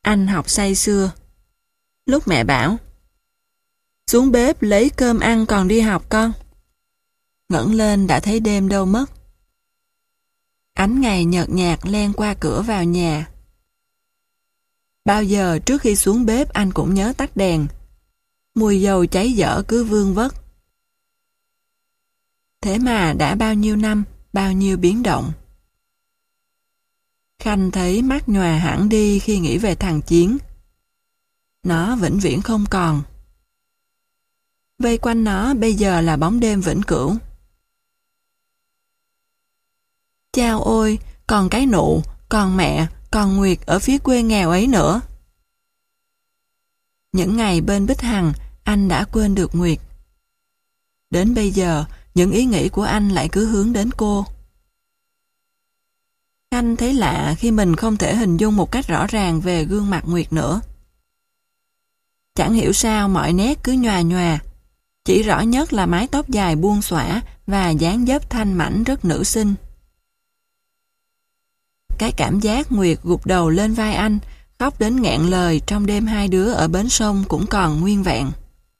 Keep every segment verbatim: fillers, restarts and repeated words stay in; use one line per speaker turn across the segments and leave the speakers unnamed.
Anh học say sưa. Lúc mẹ bảo, xuống bếp lấy cơm ăn còn đi học con. Ngẩng lên đã thấy đêm đâu mất. Ánh ngày nhợt nhạt len qua cửa vào nhà. Bao giờ trước khi xuống bếp anh cũng nhớ tắt đèn. Mùi dầu cháy dở cứ vương vất. Thế mà đã bao nhiêu năm, bao nhiêu biến động. Khanh thấy mắt nhòa hẳn đi khi nghĩ về thằng Chiến. Nó vĩnh viễn không còn. Vây quanh nó bây giờ là bóng đêm vĩnh cửu. Chao ôi, còn cái nụ, còn mẹ, còn Nguyệt ở phía quê nghèo ấy nữa. Những ngày bên Bích Hằng, anh đã quên được Nguyệt. Đến bây giờ, những ý nghĩ của anh lại cứ hướng đến cô. Anh thấy lạ khi mình không thể hình dung một cách rõ ràng về gương mặt Nguyệt nữa. Chẳng hiểu sao mọi nét cứ nhòa nhòa. Chỉ rõ nhất là mái tóc dài buông xõa và dáng dấp thanh mảnh rất nữ sinh. Cái cảm giác Nguyệt gục đầu lên vai anh, khóc đến nghẹn lời trong đêm hai đứa ở bến sông cũng còn nguyên vẹn.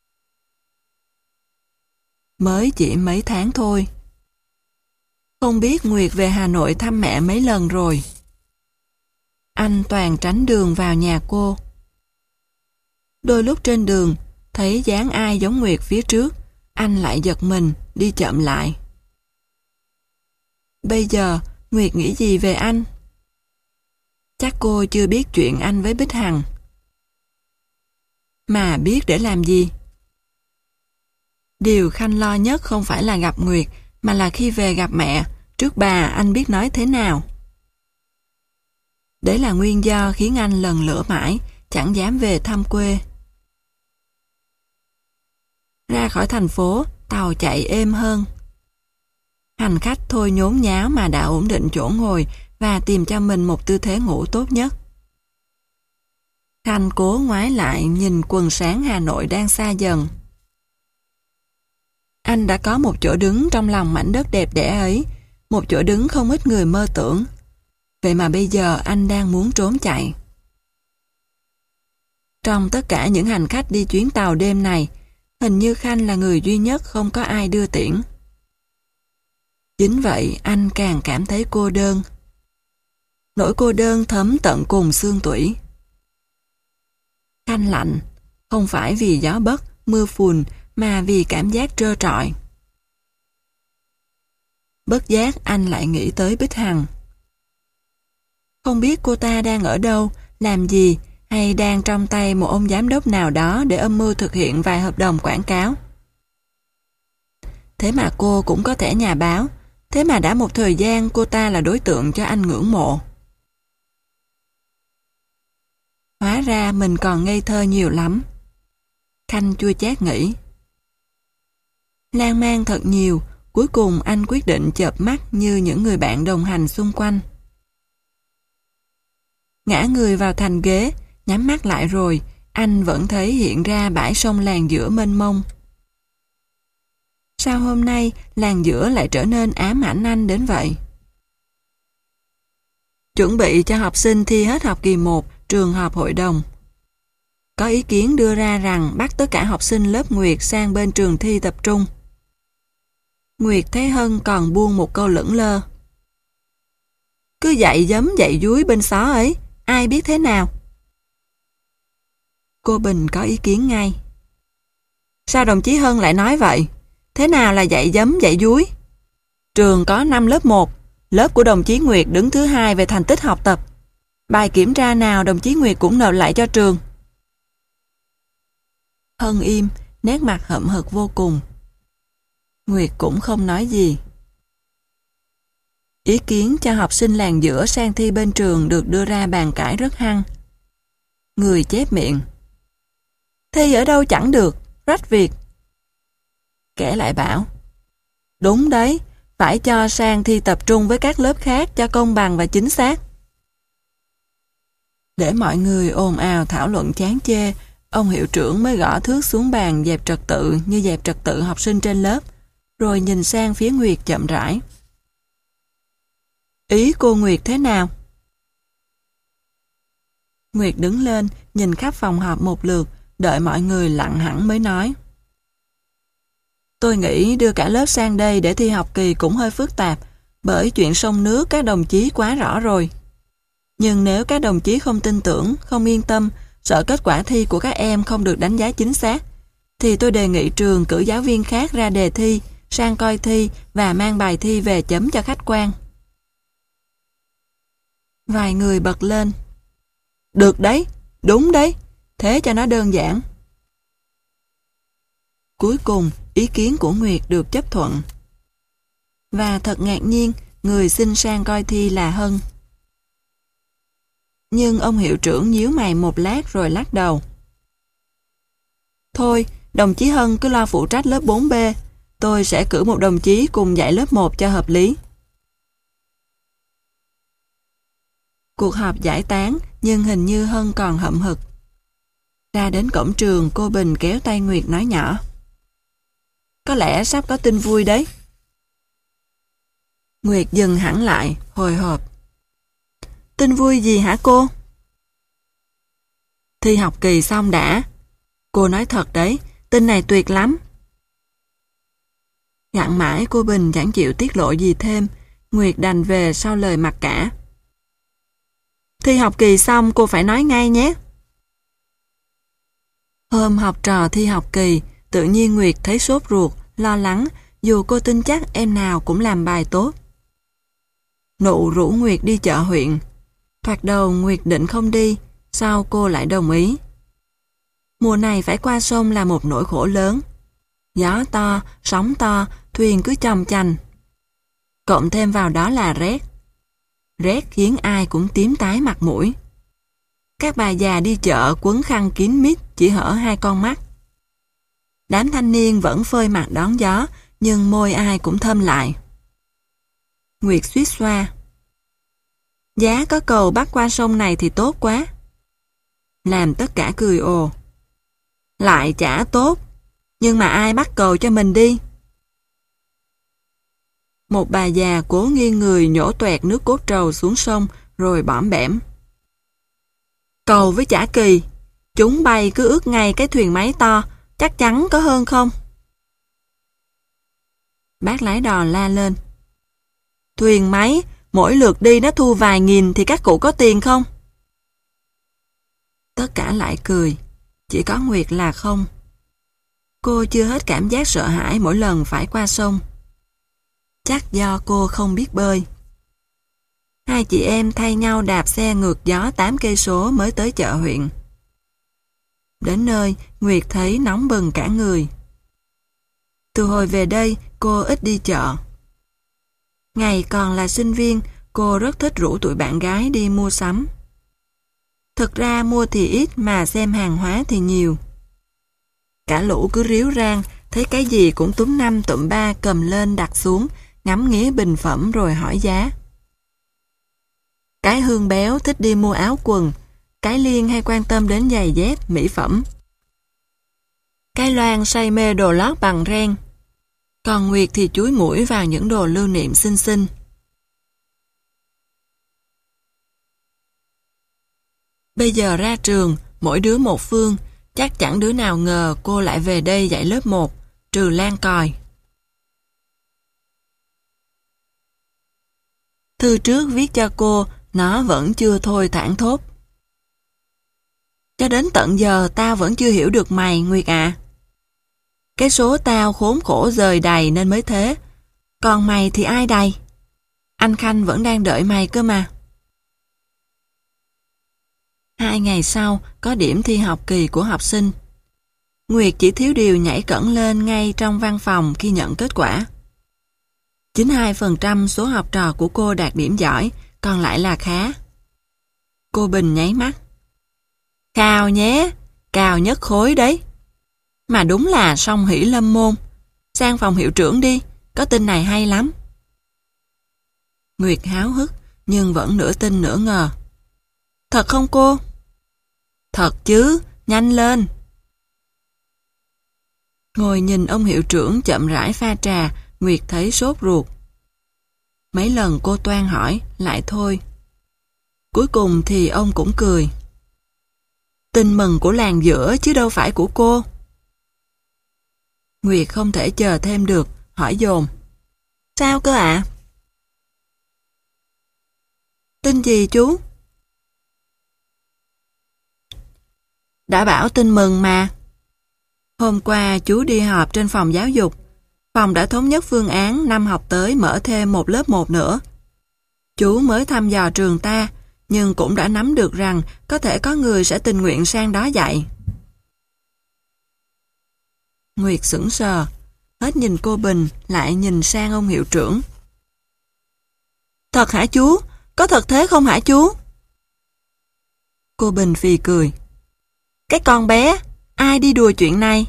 Mới chỉ mấy tháng thôi. Không biết Nguyệt về Hà Nội thăm mẹ mấy lần rồi. Anh toàn tránh đường vào nhà cô. Đôi lúc trên đường, thấy dáng ai giống Nguyệt phía trước, anh lại giật mình, đi chậm lại. Bây giờ, Nguyệt nghĩ gì về anh? Chắc cô chưa biết chuyện anh với Bích Hằng. Mà biết để làm gì? Điều Khanh lo nhất không phải là gặp Nguyệt, mà là khi về gặp mẹ, trước bà anh biết nói thế nào. Đấy là nguyên do khiến anh lần lữa mãi, chẳng dám về thăm quê. Ra khỏi thành phố, tàu chạy êm hơn. Hành khách thôi nhốn nháo mà đã ổn định chỗ ngồi và tìm cho mình một tư thế ngủ tốt nhất. Khanh cố ngoái lại nhìn quần sáng Hà Nội đang xa dần. Anh đã có một chỗ đứng trong lòng mảnh đất đẹp đẽ ấy, một chỗ đứng không ít người mơ tưởng. Vậy mà bây giờ anh đang muốn trốn chạy. Trong tất cả những hành khách đi chuyến tàu đêm này, hình như Khanh là người duy nhất không có ai đưa tiễn. Chính vậy anh càng cảm thấy cô đơn. Nỗi cô đơn thấm tận cùng xương tủy. Khanh lạnh, không phải vì gió bấc, mưa phùn, mà vì cảm giác trơ trọi. Bất giác anh lại nghĩ tới Bích Hằng. Không biết cô ta đang ở đâu, làm gì, hay đang trong tay một ông giám đốc nào đó để âm mưu thực hiện vài hợp đồng quảng cáo. Thế mà cô cũng có thẻ nhà báo, thế mà đã một thời gian cô ta là đối tượng cho anh ngưỡng mộ. Hóa ra mình còn ngây thơ nhiều lắm. Khanh chua chát nghĩ. Lan man thật nhiều, cuối cùng anh quyết định chợp mắt như những người bạn đồng hành xung quanh. Ngã người vào thành ghế, nhắm mắt lại rồi, anh vẫn thấy hiện ra bãi sông làng giữa mênh mông. Sao hôm nay làng giữa lại trở nên ám ảnh anh đến vậy? Chuẩn bị cho học sinh thi hết học kỳ một, trường họp hội đồng. Có ý kiến đưa ra rằng bắt tất cả học sinh lớp Nguyệt sang bên trường thi tập trung. Nguyệt thấy Hân còn buông một câu lững lơ. Cứ dạy giấm dạy dúi bên xó ấy, ai biết thế nào? Cô Bình có ý kiến ngay. Sao đồng chí Hân lại nói vậy? Thế nào là dạy giấm dạy dúi? Trường có năm lớp một, lớp của đồng chí Nguyệt đứng thứ hai về thành tích học tập. Bài kiểm tra nào đồng chí Nguyệt cũng nộp lại cho trường. Hân im, nét mặt hậm hực vô cùng. Nguyệt cũng không nói gì. Ý kiến cho học sinh làng giữa sang thi bên trường được đưa ra bàn cãi rất hăng. Người chép miệng. Thi ở đâu chẳng được, rách việc. Kẻ lại bảo. Đúng đấy, phải cho sang thi tập trung với các lớp khác cho công bằng và chính xác. Để mọi người ồn ào thảo luận chán chê, ông hiệu trưởng mới gõ thước xuống bàn dẹp trật tự như dẹp trật tự học sinh trên lớp, rồi nhìn sang phía Nguyệt chậm rãi. Ý cô Nguyệt thế nào? Nguyệt đứng lên, nhìn khắp phòng họp một lượt, đợi mọi người lặng hẳn mới nói. Tôi nghĩ đưa cả lớp sang đây để thi học kỳ cũng hơi phức tạp, bởi chuyện sông nước các đồng chí quá rõ rồi. Nhưng nếu các đồng chí không tin tưởng, không yên tâm, sợ kết quả thi của các em không được đánh giá chính xác, thì tôi đề nghị trường cử giáo viên khác ra đề thi, sang coi thi và mang bài thi về chấm cho khách quan. Vài người bật lên. Được đấy, đúng đấy, thế cho nó đơn giản. Cuối cùng, ý kiến của Nguyệt được chấp thuận. Và thật ngạc nhiên, người xin sang coi thi là Hân. Nhưng ông hiệu trưởng nhíu mày một lát rồi lắc đầu. Thôi, đồng chí Hân cứ lo phụ trách lớp bốn B, tôi sẽ cử một đồng chí cùng dạy lớp một cho hợp lý. Cuộc họp giải tán, nhưng hình như Hân còn hậm hực. Ra đến cổng trường, cô Bình kéo tay Nguyệt nói nhỏ. Có lẽ sắp có tin vui đấy. Nguyệt dừng hẳn lại, hồi hộp. Tin vui gì hả cô? Thi học kỳ xong đã. Cô nói thật đấy, tin này tuyệt lắm. Gặn mãi cô Bình chẳng chịu tiết lộ gì thêm, Nguyệt đành về sau lời mặc cả. Thi học kỳ xong cô phải nói ngay nhé. Hôm học trò thi học kỳ, tự nhiên Nguyệt thấy sốt ruột, lo lắng, dù cô tin chắc em nào cũng làm bài tốt. Nụ rủ Nguyệt đi chợ huyện. Thoạt đầu Nguyệt định không đi, sau cô lại đồng ý. Mùa này phải qua sông là một nỗi khổ lớn. Gió to, sóng to, thuyền cứ chồng chành. Cộng thêm vào đó là rét. Rét khiến ai cũng tím tái mặt mũi. Các bà già đi chợ quấn khăn kín mít, chỉ hở hai con mắt. Đám thanh niên vẫn phơi mặt đón gió, nhưng môi ai cũng thâm lại. Nguyệt suýt xoa. Giá có cầu bắt qua sông này thì tốt quá. Làm tất cả cười ồ. Lại chả tốt, nhưng mà ai bắt cầu cho mình đi. Một bà già cố nghiêng người nhổ toẹt nước cốt trầu xuống sông rồi bõm bẻm. Cầu với chả kỳ, chúng bay cứ ước ngay cái thuyền máy to, chắc chắn có hơn không? Bác lái đò la lên. Thuyền máy, mỗi lượt đi nó thu vài nghìn thì các cụ có tiền không? Tất cả lại cười, chỉ có Nguyệt là không. Cô chưa hết cảm giác sợ hãi mỗi lần phải qua sông. Chắc do cô không biết bơi. Hai chị em thay nhau đạp xe ngược gió tám cây số mới tới chợ huyện. Đến nơi, Nguyệt thấy nóng bừng cả người. Từ hồi về đây, cô ít đi chợ. Ngày còn là sinh viên, cô rất thích rủ tụi bạn gái đi mua sắm. Thực ra mua thì ít mà xem hàng hóa thì nhiều. Cả lũ cứ ríu rang, thấy cái gì cũng túm năm tụm ba cầm lên đặt xuống, ngắm nghía bình phẩm rồi hỏi giá. Cái Hương béo thích đi mua áo quần, cái Liên hay quan tâm đến giày dép, mỹ phẩm. Cái Loan say mê đồ lót bằng ren, còn Nguyệt thì chúi mũi vào những đồ lưu niệm xinh xinh. Bây giờ ra trường, mỗi đứa một phương, chắc chẳng đứa nào ngờ cô lại về đây dạy lớp một, trừ Lan Còi. Thư trước viết cho cô, nó vẫn chưa thôi thảng thốt. Cho đến tận giờ tao vẫn chưa hiểu được mày, Nguyệt ạ. Cái số tao khốn khổ rời đầy nên mới thế. Còn mày thì ai đầy? Anh Khanh vẫn đang đợi mày cơ mà. Hai ngày sau, có điểm thi học kỳ của học sinh. Nguyệt chỉ thiếu điều nhảy cẫng lên ngay trong văn phòng khi nhận kết quả. chín mươi hai phần trăm số học trò của cô đạt điểm giỏi, còn lại là khá. Cô Bình nháy mắt. Khao nhé, cao nhất khối đấy. Mà đúng là song hỷ lâm môn. Sang phòng hiệu trưởng đi, có tin này hay lắm. Nguyệt háo hức, nhưng vẫn nửa tin nửa ngờ. Thật không cô? Thật chứ, nhanh lên. Ngồi nhìn ông hiệu trưởng chậm rãi pha trà, Nguyệt thấy sốt ruột. Mấy lần cô toan hỏi, lại thôi. Cuối cùng thì ông cũng cười. Tin mừng của làng giữa chứ đâu phải của cô. Nguyệt không thể chờ thêm được, hỏi dồn. Sao cơ ạ? À? Tin gì chú? Đã bảo tin mừng mà. Hôm qua chú đi họp trên phòng giáo dục. Phòng đã thống nhất phương án năm học tới mở thêm một lớp một nữa. Chú mới thăm dò trường ta, nhưng cũng đã nắm được rằng có thể có người sẽ tình nguyện sang đó dạy. Nguyệt sững sờ, hết nhìn cô Bình, lại nhìn sang ông hiệu trưởng. Thật hả chú? Có thật thế không hả chú? Cô Bình phì cười. Cái con bé, ai đi đùa chuyện này?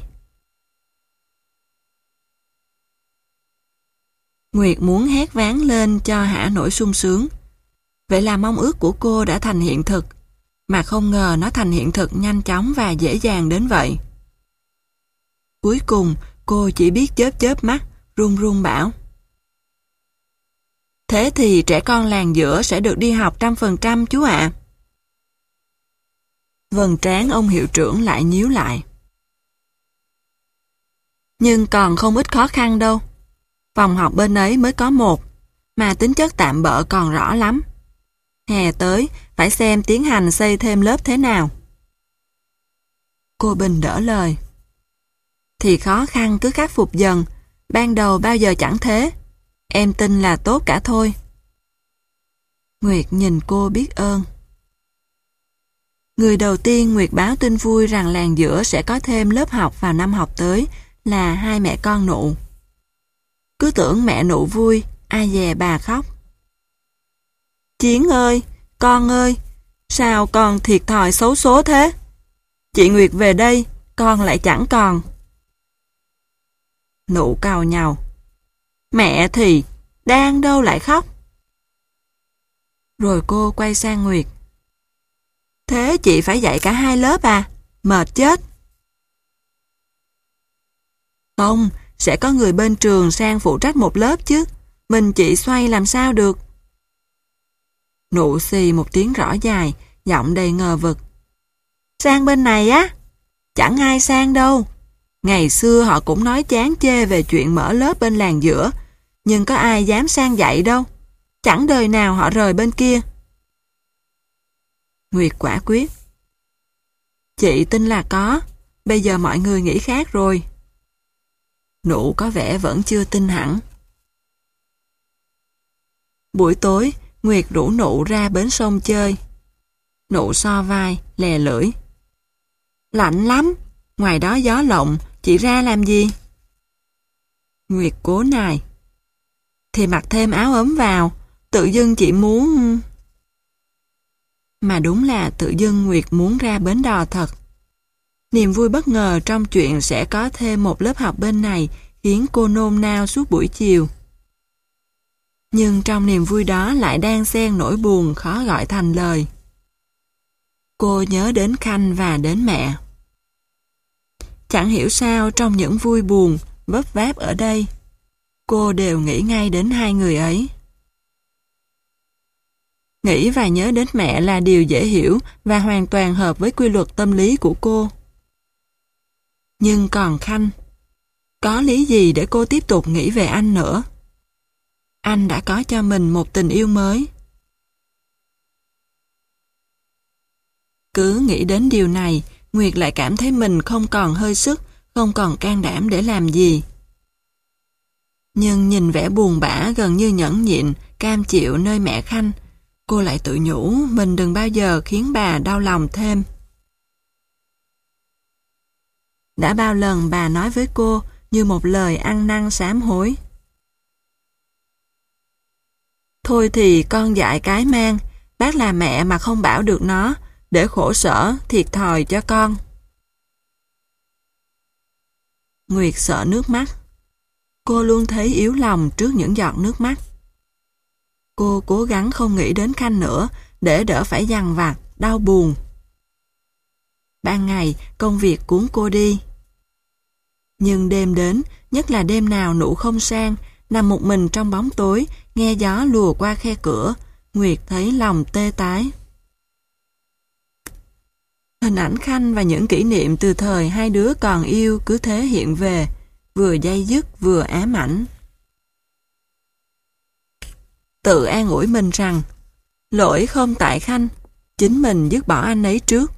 Nguyệt muốn hét váng lên cho hả nổi sung sướng. Vậy là mong ước của cô đã thành hiện thực, mà không ngờ nó thành hiện thực nhanh chóng và dễ dàng đến vậy. Cuối cùng, cô chỉ biết chớp chớp mắt, run run bảo. Thế thì trẻ con làng giữa sẽ được đi học trăm phần trăm chú ạ. À. Vầng trán ông hiệu trưởng lại nhíu lại. Nhưng còn không ít khó khăn đâu. Phòng học bên ấy mới có một, mà tính chất tạm bợ còn rõ lắm. Hè tới, phải xem tiến hành xây thêm lớp thế nào. Cô Bình đỡ lời. Thì khó khăn cứ khắc phục dần, ban đầu bao giờ chẳng thế. Em tin là tốt cả thôi. Nguyệt nhìn cô biết ơn. Người đầu tiên Nguyệt báo tin vui rằng làng giữa sẽ có thêm lớp học vào năm học tới là hai mẹ con Nụ. Cứ tưởng mẹ Nụ vui, ai dè bà khóc. Chiến ơi, con ơi, sao con thiệt thòi xấu số thế? Chị Nguyệt về đây, con lại chẳng còn. Nụ càu nhàu. Mẹ thì, đang đâu lại khóc. Rồi cô quay sang Nguyệt. Thế chị phải dạy cả hai lớp à? Mệt chết. Không, sẽ có người bên trường sang phụ trách một lớp chứ. Mình chị xoay làm sao được. Nụ xì một tiếng rõ dài, giọng đầy ngờ vực. Sang bên này á? Chẳng ai sang đâu. Ngày xưa họ cũng nói chán chê về chuyện mở lớp bên làng giữa, nhưng có ai dám sang dạy đâu. Chẳng đời nào họ rời bên kia. Nguyệt quả quyết. Chị tin là có, bây giờ mọi người nghĩ khác rồi. Nụ có vẻ vẫn chưa tin hẳn. Buổi tối, Nguyệt rủ Nụ ra bến sông chơi. Nụ so vai, lè lưỡi. Lạnh lắm, ngoài đó gió lộng, chị ra làm gì? Nguyệt cố nài. Thì mặc thêm áo ấm vào, tự dưng chị muốn... Mà đúng là tự dưng Nguyệt muốn ra bến đò thật. Niềm vui bất ngờ trong chuyện sẽ có thêm một lớp học bên này khiến cô nôn nao suốt buổi chiều. Nhưng trong niềm vui đó lại đang xen nỗi buồn khó gọi thành lời. Cô nhớ đến Khanh và đến mẹ. Chẳng hiểu sao trong những vui buồn, vấp váp ở đây, cô đều nghĩ ngay đến hai người ấy. Nghĩ và nhớ đến mẹ là điều dễ hiểu và hoàn toàn hợp với quy luật tâm lý của cô. Nhưng còn Khanh, có lý gì để cô tiếp tục nghĩ về anh nữa? Anh đã có cho mình một tình yêu mới. Cứ nghĩ đến điều này, Nguyệt lại cảm thấy mình không còn hơi sức, không còn can đảm để làm gì. Nhưng nhìn vẻ buồn bã gần như nhẫn nhịn, cam chịu nơi mẹ Khanh, cô lại tự nhủ mình đừng bao giờ khiến bà đau lòng thêm. Đã bao lần bà nói với cô như một lời ăn năn sám hối. Thôi thì con dại cái mang, bác là mẹ mà không bảo được nó, để khổ sở, thiệt thòi cho con. Nguyệt sợ nước mắt. Cô luôn thấy yếu lòng trước những giọt nước mắt. Cô cố gắng không nghĩ đến Khanh nữa để đỡ phải dằn vặt, đau buồn. Ban ngày, công việc cuốn cô đi. Nhưng đêm đến, nhất là đêm nào Nụ không sang, nằm một mình trong bóng tối, nghe gió lùa qua khe cửa, Nguyệt thấy lòng tê tái. Hình ảnh Khanh và những kỷ niệm từ thời hai đứa còn yêu cứ thế hiện về, vừa day dứt vừa ám ảnh. Tự an ủi mình rằng, lỗi không tại Khanh, chính mình dứt bỏ anh ấy trước.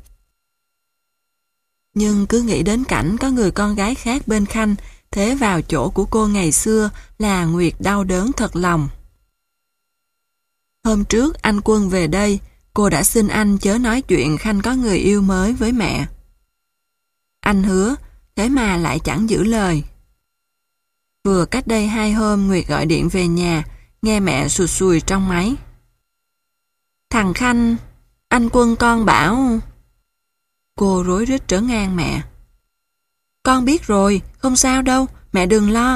Nhưng cứ nghĩ đến cảnh có người con gái khác bên Khanh, thế vào chỗ của cô ngày xưa là Nguyệt đau đớn thật lòng. Hôm trước anh Quân về đây, cô đã xin anh chớ nói chuyện Khanh có người yêu mới với mẹ. Anh hứa, thế mà lại chẳng giữ lời. Vừa cách đây hai hôm Nguyệt gọi điện về nhà, nghe mẹ sụt sùi trong máy. Thằng Khanh, anh Quân con bảo... Cô rối rít trấn an mẹ. Con biết rồi, không sao đâu, mẹ đừng lo.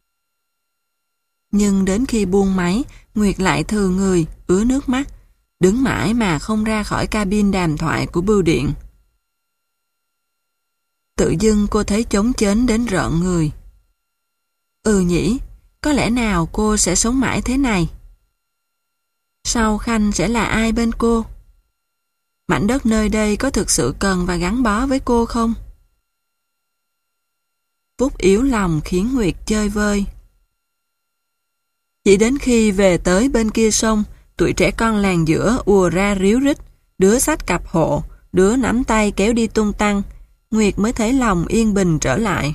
Nhưng đến khi buông máy, Nguyệt lại thừ người, ứa nước mắt, đứng mãi mà không ra khỏi cabin đàm thoại của bưu điện. Tự dưng cô thấy trống chến đến rợn người. Ừ nhỉ, có lẽ nào cô sẽ sống mãi thế này? Sau Khanh sẽ là ai bên cô? Mảnh đất nơi đây có thực sự cần và gắn bó với cô không? Phút yếu lòng khiến Nguyệt chơi vơi. Chỉ đến khi về tới bên kia sông, tụi trẻ con làng giữa ùa ra ríu rít, đứa xách cặp hộ, đứa nắm tay kéo đi tung tăng, Nguyệt mới thấy lòng yên bình trở lại.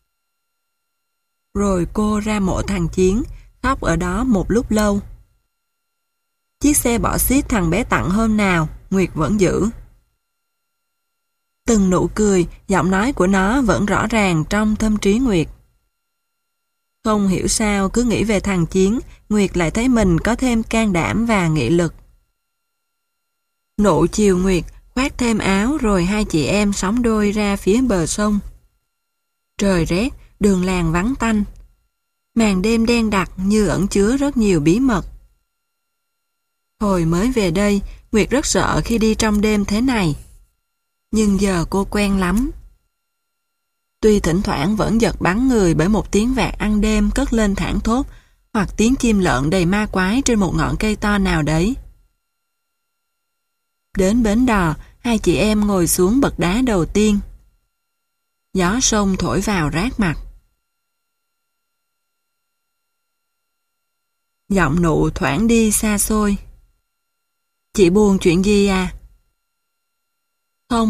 Rồi cô ra mộ thằng Chiến, khóc ở đó một lúc lâu. Chiếc xe bỏ xít thằng bé tặng hôm nào, Nguyệt vẫn giữ. Từng nụ cười, giọng nói của nó vẫn rõ ràng trong tâm trí Nguyệt. Không hiểu sao cứ nghĩ về thằng Chiến, Nguyệt lại thấy mình có thêm can đảm và nghị lực. Nụ chiều Nguyệt khoác thêm áo rồi hai chị em sóng đôi ra phía bờ sông. Trời rét, đường làng vắng tanh. Màn đêm đen đặc như ẩn chứa rất nhiều bí mật. Hồi mới về đây, Nguyệt rất sợ khi đi trong đêm thế này. Nhưng giờ cô quen lắm. Tuy thỉnh thoảng vẫn giật bắn người bởi một tiếng vạc ăn đêm cất lên thảng thốt, hoặc tiếng chim lợn đầy ma quái trên một ngọn cây to nào đấy. Đến bến đò, hai chị em ngồi xuống bậc đá đầu tiên. Gió sông thổi vào rát mặt. Giọng nụ thoảng đi xa xôi. Chị buồn chuyện gì à? Không.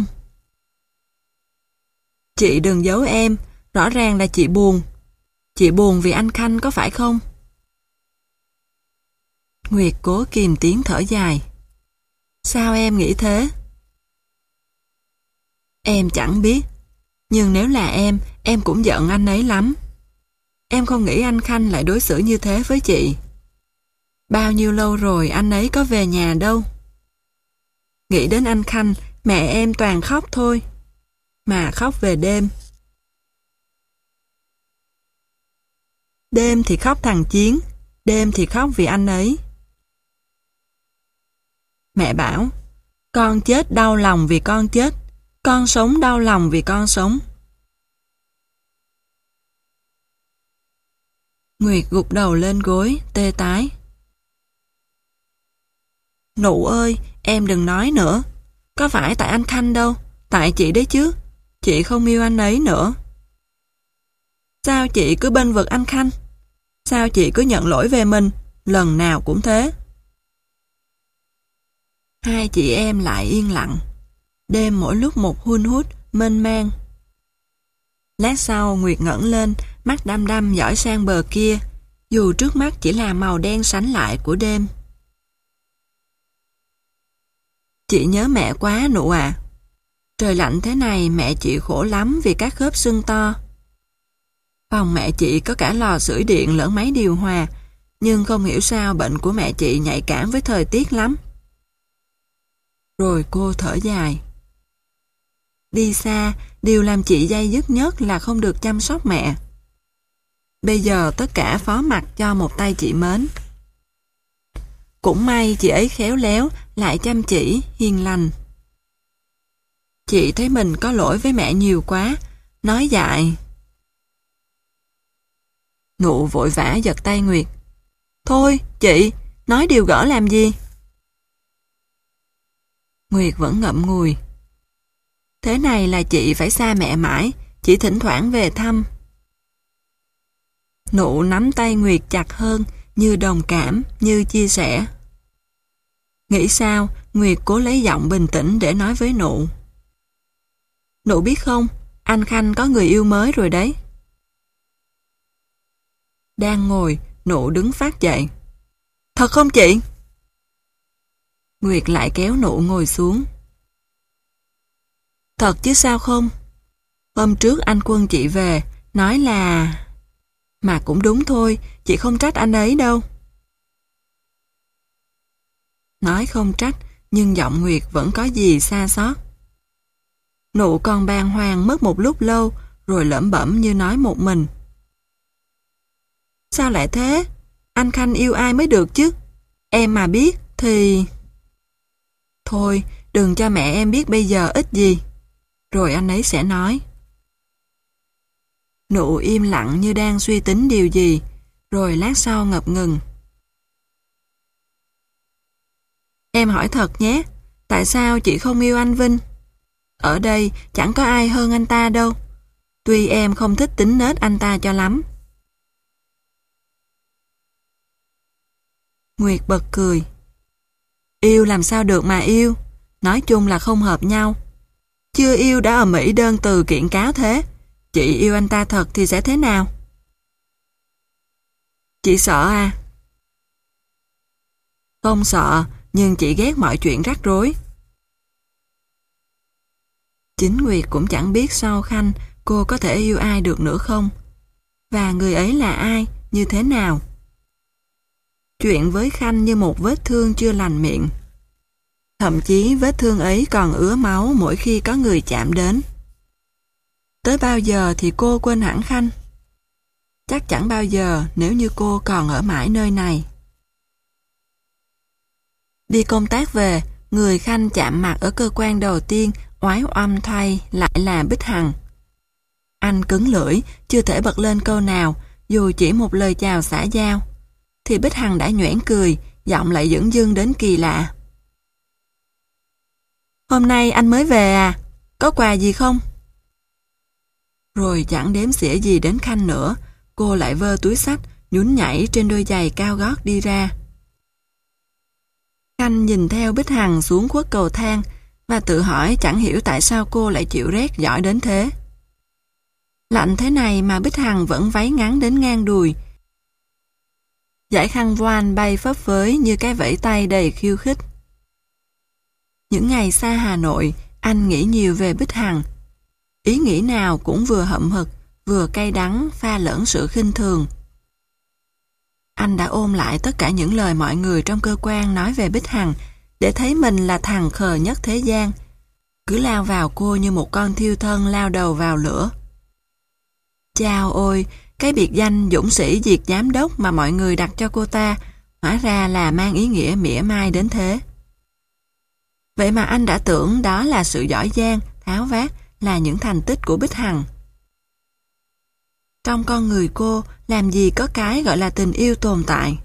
Chị đừng giấu em, rõ ràng là chị buồn. Chị buồn vì anh Khanh có phải không? Nguyệt cố kìm tiếng thở dài. Sao em nghĩ thế? Em chẳng biết. Nhưng nếu là em, em cũng giận anh ấy lắm. Em không nghĩ anh Khanh lại đối xử như thế với chị. Bao nhiêu lâu rồi anh ấy có về nhà đâu. Nghĩ đến anh Khanh, mẹ em toàn khóc thôi. Mà khóc về đêm. Đêm thì khóc thằng Chiến, đêm thì khóc vì anh ấy. Mẹ bảo, con chết đau lòng vì con chết, con sống đau lòng vì con sống. Nguyệt gục đầu lên gối, tê tái. Nụ ơi, em đừng nói nữa. Có phải tại anh Khanh đâu, tại chị đấy chứ. Chị không yêu anh ấy nữa. Sao chị cứ bênh vực anh Khanh? Sao chị cứ nhận lỗi về mình, lần nào cũng thế? Hai chị em lại yên lặng. Đêm mỗi lúc một hun hút, mênh mang. Lát sau Nguyệt ngẩng lên, mắt đăm đăm dõi sang bờ kia, dù trước mắt chỉ là màu đen sánh lại của đêm. Chị nhớ mẹ quá nụ à. Trời lạnh thế này mẹ chị khổ lắm vì các khớp xương to. Phòng mẹ chị có cả lò sưởi điện lẫn máy điều hòa, nhưng không hiểu sao bệnh của mẹ chị nhạy cảm với thời tiết lắm. Rồi cô thở dài. Đi xa, điều làm chị day dứt nhất là không được chăm sóc mẹ. Bây giờ tất cả phó mặc cho một tay chị mến. Cũng may chị ấy khéo léo, lại chăm chỉ, hiền lành. Chị thấy mình có lỗi với mẹ nhiều quá, nói dại. Nụ vội vã giật tay Nguyệt. Thôi, chị, nói điều gỡ làm gì? Nguyệt vẫn ngậm ngùi. Thế này là chị phải xa mẹ mãi, chỉ thỉnh thoảng về thăm. Nụ nắm tay Nguyệt chặt hơn, như đồng cảm, như chia sẻ. Nghĩ sao, Nguyệt cố lấy giọng bình tĩnh để nói với Nụ. Nụ biết không, anh Khanh có người yêu mới rồi đấy. Đang ngồi, Nụ đứng phát dậy. Thật không chị? Nguyệt lại kéo Nụ ngồi xuống. Thật chứ sao không? Hôm trước anh Quân chị về, nói là... Mà cũng đúng thôi, chị không trách anh ấy đâu. Nói không trách, nhưng giọng Nguyệt vẫn có gì xa xót. Nụ còn bàng hoàng mất một lúc lâu, rồi lẩm bẩm như nói một mình. Sao lại thế? Anh Khanh yêu ai mới được chứ? Em mà biết thì... Thôi, đừng cho mẹ em biết bây giờ ít gì. Rồi anh ấy sẽ nói. Nụ im lặng như đang suy tính điều gì, rồi lát sau ngập ngừng. Em hỏi thật nhé, tại sao chị không yêu anh Vinh? Ở đây chẳng có ai hơn anh ta đâu. Tuy em không thích tính nết anh ta cho lắm. Nguyệt bật cười. Yêu làm sao được mà yêu, nói chung là không hợp nhau. Chưa yêu đã ầm ĩ đơn từ kiện cáo thế. Chị yêu anh ta thật thì sẽ thế nào? Chị sợ à? Không sợ, nhưng chị ghét mọi chuyện rắc rối. Chính Nguyệt cũng chẳng biết sau Khanh cô có thể yêu ai được nữa không. Và người ấy là ai, như thế nào? Chuyện với Khanh như một vết thương chưa lành miệng. Thậm chí vết thương ấy còn ứa máu mỗi khi có người chạm đến. Tới bao giờ thì cô quên hẳn Khanh? Chắc chẳng bao giờ nếu như cô còn ở mãi nơi này. Đi công tác về, người Khanh chạm mặt ở cơ quan đầu tiên oái oăm thay lại là Bích Hằng. Anh cứng lưỡi, chưa thể bật lên câu nào, dù chỉ một lời chào xã giao. Thì Bích Hằng đã nhoẻn cười, giọng lại dửng dưng đến kỳ lạ. Hôm nay anh mới về à? Có quà gì không? Rồi chẳng đếm xỉa gì đến Khanh nữa, cô lại vơ túi xách, nhún nhảy trên đôi giày cao gót đi ra. Khanh nhìn theo Bích Hằng xuống khuất cầu thang và tự hỏi chẳng hiểu tại sao cô lại chịu rét giỏi đến thế. Lạnh thế này mà Bích Hằng vẫn váy ngắn đến ngang đùi. Dải khăn voan bay phấp phới như cái vẫy tay đầy khiêu khích. Những ngày xa Hà Nội, anh nghĩ nhiều về Bích Hằng. Ý nghĩ nào cũng vừa hậm hực, vừa cay đắng, pha lẫn sự khinh thường. Anh đã ôm lại tất cả những lời mọi người trong cơ quan nói về Bích Hằng để thấy mình là thằng khờ nhất thế gian. Cứ lao vào cô như một con thiêu thân lao đầu vào lửa. Chao ôi, cái biệt danh dũng sĩ diệt giám đốc mà mọi người đặt cho cô ta hóa ra là mang ý nghĩa mỉa mai đến thế. Vậy mà anh đã tưởng đó là sự giỏi giang, tháo vát, là những thành tích của Bích Hằng. Trong con người cô, làm gì có cái gọi là tình yêu tồn tại.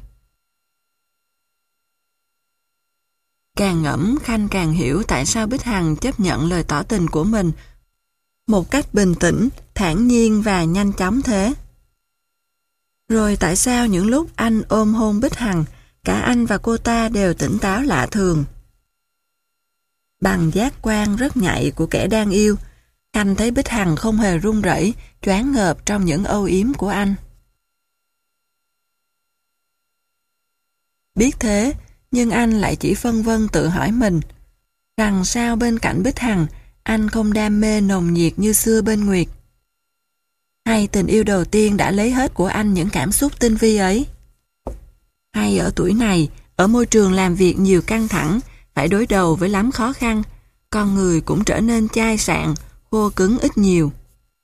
Càng ngẫm, Khanh càng hiểu tại sao Bích Hằng chấp nhận lời tỏ tình của mình một cách bình tĩnh, thản nhiên và nhanh chóng thế. Rồi tại sao những lúc anh ôm hôn Bích Hằng, cả anh và cô ta đều tỉnh táo lạ thường. Bằng giác quan rất nhạy của kẻ đang yêu, Khanh thấy Bích Hằng không hề run rẩy, choáng ngợp trong những âu yếm của anh. Biết thế, nhưng anh lại chỉ phân vân tự hỏi mình, rằng sao bên cạnh Bích Hằng, anh không đam mê nồng nhiệt như xưa bên Nguyệt. Hay tình yêu đầu tiên đã lấy hết của anh những cảm xúc tinh vi ấy? Hay ở tuổi này, ở môi trường làm việc nhiều căng thẳng, phải đối đầu với lắm khó khăn, con người cũng trở nên chai sạn, khô cứng ít nhiều.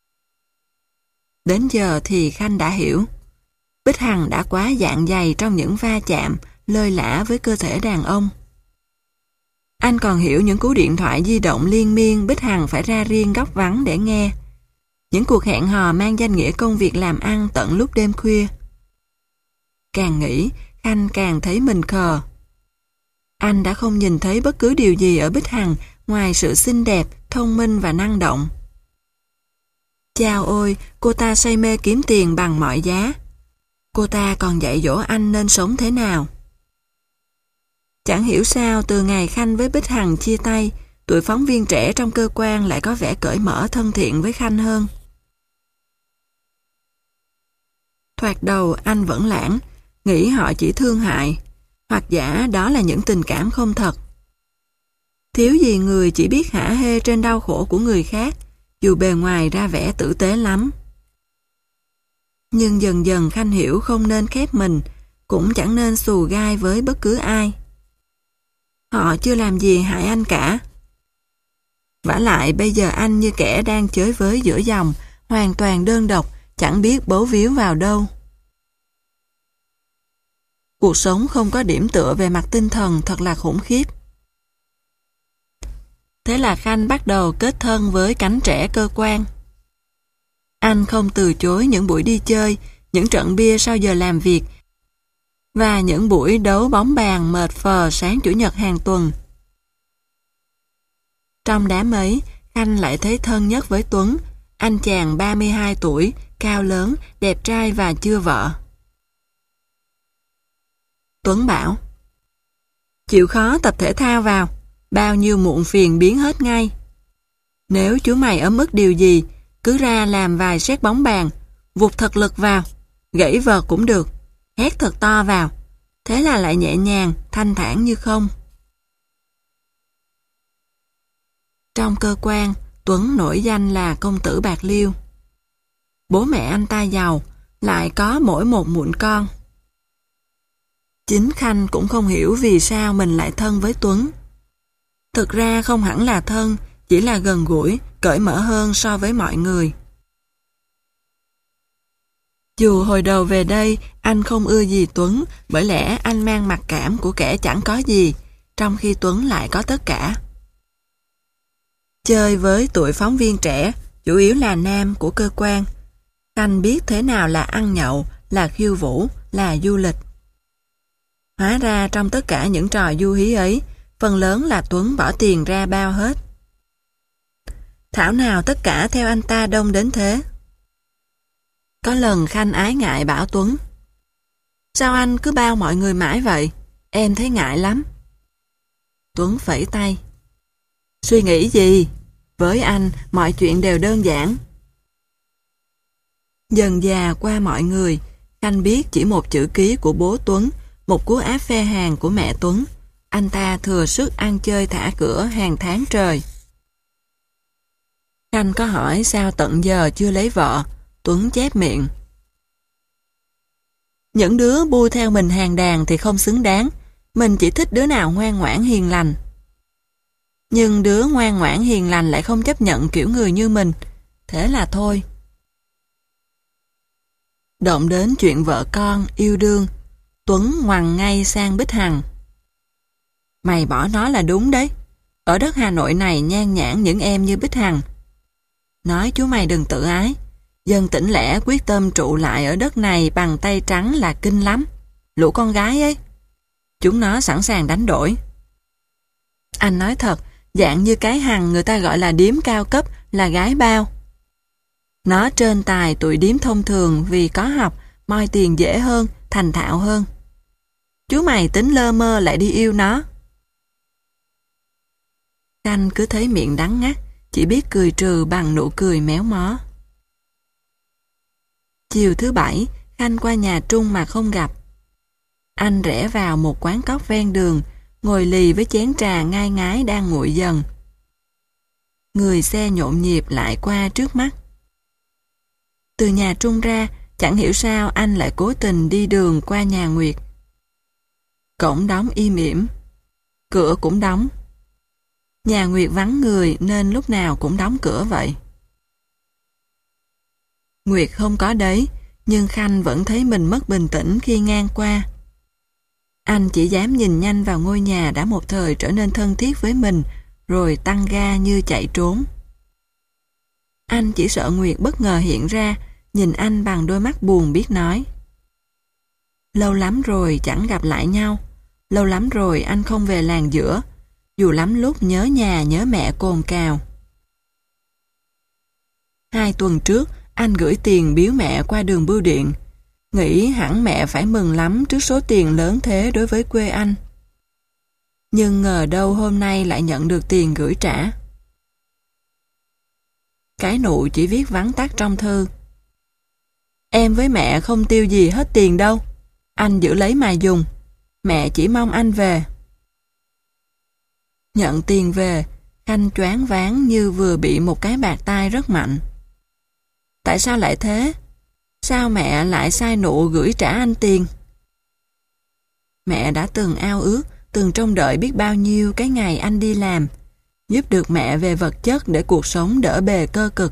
Đến giờ thì Khanh đã hiểu. Bích Hằng đã quá dạn dày trong những va chạm, lơi lả với cơ thể đàn ông. Anh còn hiểu những cú điện thoại di động liên miên Bích Hằng phải ra riêng góc vắng để nghe. Những cuộc hẹn hò mang danh nghĩa công việc làm ăn tận lúc đêm khuya. Càng nghĩ, Khanh càng thấy mình khờ. Anh đã không nhìn thấy bất cứ điều gì ở Bích Hằng ngoài sự xinh đẹp, thông minh và năng động. Chao ôi, cô ta say mê kiếm tiền bằng mọi giá. Cô ta còn dạy dỗ anh nên sống thế nào. Chẳng hiểu sao từ ngày Khanh với Bích Hằng chia tay, tụi phóng viên trẻ trong cơ quan lại có vẻ cởi mở thân thiện với Khanh hơn. Thoạt đầu anh vẫn lãng, nghĩ họ chỉ thương hại, hoặc giả đó là những tình cảm không thật. Thiếu gì người chỉ biết hả hê trên đau khổ của người khác, dù bề ngoài ra vẻ tử tế lắm. Nhưng dần dần Khanh hiểu không nên khép mình, cũng chẳng nên xù gai với bất cứ ai. Họ chưa làm gì hại anh cả. Vả lại bây giờ anh như kẻ đang chới với giữa dòng, hoàn toàn đơn độc, chẳng biết bấu víu vào đâu. Cuộc sống không có điểm tựa về mặt tinh thần thật là khủng khiếp. Thế là Khanh bắt đầu kết thân với cánh trẻ cơ quan. Anh không từ chối những buổi đi chơi, những trận bia sau giờ làm việc và những buổi đấu bóng bàn mệt phờ sáng chủ nhật hàng tuần. Trong đám ấy, Khanh lại thấy thân nhất với Tuấn, anh chàng ba mươi hai tuổi, cao lớn, đẹp trai và chưa vợ. Tuấn bảo: chịu khó tập thể thao vào, bao nhiêu muộn phiền biến hết ngay. Nếu chú mày ấm ức điều gì, cứ ra làm vài set bóng bàn, vụt thật lực vào, gãy vợt cũng được, hét thật to vào, thế là lại nhẹ nhàng, thanh thản như không. Trong cơ quan, Tuấn nổi danh là công tử bạc liêu. Bố mẹ anh ta giàu, lại có mỗi một mụn con. Chính Khanh cũng không hiểu vì sao mình lại thân với Tuấn. Thực ra không hẳn là thân, chỉ là gần gũi, cởi mở hơn so với mọi người. Dù hồi đầu về đây, anh không ưa gì Tuấn, bởi lẽ anh mang mặc cảm của kẻ chẳng có gì, trong khi Tuấn lại có tất cả. Chơi với tụi phóng viên trẻ, chủ yếu là nam của cơ quan, Khanh biết thế nào là ăn nhậu, là khiêu vũ, là du lịch. Hóa ra trong tất cả những trò du hí ấy, phần lớn là Tuấn bỏ tiền ra bao hết. Thảo nào tất cả theo anh ta đông đến thế. Có lần Khanh ái ngại bảo Tuấn: sao anh cứ bao mọi người mãi vậy? Em thấy ngại lắm. Tuấn phẩy tay: suy nghĩ gì? Với anh, mọi chuyện đều đơn giản. Dần dà qua mọi người, Khanh biết chỉ một chữ ký của bố Tuấn, một cú áp phe hàng của mẹ Tuấn, anh ta thừa sức ăn chơi thả cửa hàng tháng trời. Khanh có hỏi sao tận giờ chưa lấy vợ, Tuấn chép miệng: những đứa bu theo mình hàng đàn thì không xứng đáng, mình chỉ thích đứa nào ngoan ngoãn hiền lành. Nhưng đứa ngoan ngoãn hiền lành lại không chấp nhận kiểu người như mình, thế là thôi. Động đến chuyện vợ con, yêu đương, Tuấn ngoằn ngay sang Bích Hằng: mày bỏ nó là đúng đấy, ở đất Hà Nội này nhan nhản những em như Bích Hằng. Nói chú mày đừng tự ái, dân tỉnh lẻ quyết tâm trụ lại ở đất này bằng tay trắng là kinh lắm. Lũ con gái ấy, chúng nó sẵn sàng đánh đổi. Anh nói thật, dạng như cái Hằng người ta gọi là điếm cao cấp, là gái bao. Nó trên tài tụi điếm thông thường vì có học, moi tiền dễ hơn, thành thạo hơn. Chú mày tính lơ mơ lại đi yêu nó. Khanh cứ thấy miệng đắng ngắt, chỉ biết cười trừ bằng nụ cười méo mó. Chiều thứ bảy, Khanh qua nhà Trung mà không gặp. Anh rẽ vào một quán cóc ven đường, ngồi lì với chén trà ngai ngái đang nguội dần. Người xe nhộn nhịp lại qua trước mắt. Từ nhà Trung ra, chẳng hiểu sao anh lại cố tình đi đường qua nhà Nguyệt. Cổng đóng im ỉm, cửa cũng đóng. Nhà Nguyệt vắng người nên lúc nào cũng đóng cửa vậy. Nguyệt không có đấy, nhưng Khanh vẫn thấy mình mất bình tĩnh khi ngang qua. Anh chỉ dám nhìn nhanh vào ngôi nhà đã một thời trở nên thân thiết với mình, rồi tăng ga như chạy trốn. Anh chỉ sợ Nguyệt bất ngờ hiện ra, nhìn anh bằng đôi mắt buồn biết nói. Lâu lắm rồi chẳng gặp lại nhau, lâu lắm rồi anh không về làng giữa, dù lắm lúc nhớ nhà nhớ mẹ cồn cào. Hai tuần trước, anh gửi tiền biếu mẹ qua đường bưu điện. Nghĩ hẳn mẹ phải mừng lắm trước số tiền lớn thế đối với quê anh. Nhưng ngờ đâu hôm nay lại nhận được tiền gửi trả. Cái nụ chỉ viết vắn tắt trong thư. Em với mẹ không tiêu gì hết tiền đâu. Anh giữ lấy mà dùng. Mẹ chỉ mong anh về. Nhận tiền về, Khanh choáng váng như vừa bị một cái bạt tai rất mạnh. Tại sao lại thế? Sao mẹ lại sai nụ gửi trả anh tiền? Mẹ đã từng ao ước, từng trông đợi biết bao nhiêu cái ngày anh đi làm, giúp được mẹ về vật chất để cuộc sống đỡ bề cơ cực.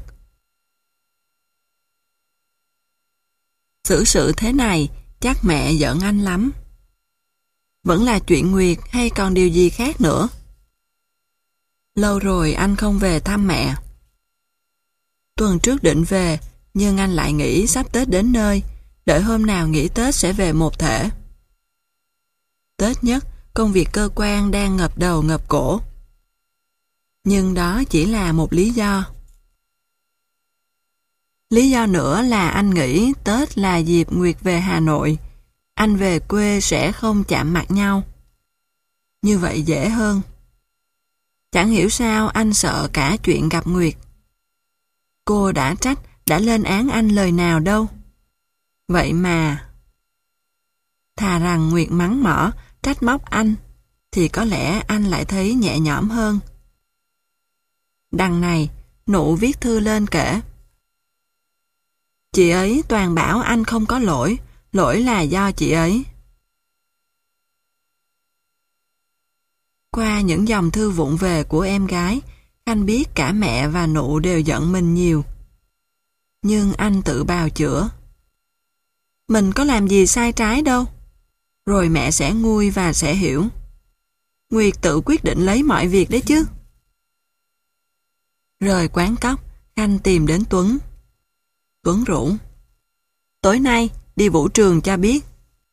Xử sự thế này, chắc mẹ giận anh lắm. Vẫn là chuyện Nguyệt hay còn điều gì khác nữa? Lâu rồi anh không về thăm mẹ. Tuần trước định về, nhưng anh lại nghĩ sắp Tết đến nơi, đợi hôm nào nghỉ Tết sẽ về một thể. Tết nhất, công việc cơ quan đang ngập đầu ngập cổ. Nhưng đó chỉ là một lý do. Lý do nữa là anh nghĩ Tết là dịp Nguyệt về Hà Nội, anh về quê sẽ không chạm mặt nhau. Như vậy dễ hơn. Chẳng hiểu sao anh sợ cả chuyện gặp Nguyệt. Cô đã trách, đã lên án anh lời nào đâu. Vậy mà... Thà rằng Nguyệt mắng mỏ, trách móc anh, thì có lẽ anh lại thấy nhẹ nhõm hơn. Đằng này, nụ viết thư lên kể. Chị ấy toàn bảo anh không có lỗi, lỗi là do chị ấy. Qua những dòng thư vụng về của em gái, anh biết cả mẹ và nụ đều giận mình nhiều. Nhưng anh tự bào chữa. Mình có làm gì sai trái đâu. Rồi mẹ sẽ nguôi và sẽ hiểu. Nguyệt tự quyết định lấy mọi việc đấy chứ. Rời quán cóc, Khanh tìm đến Tuấn. Tuấn rủ. Tối nay, đi vũ trường cho biết.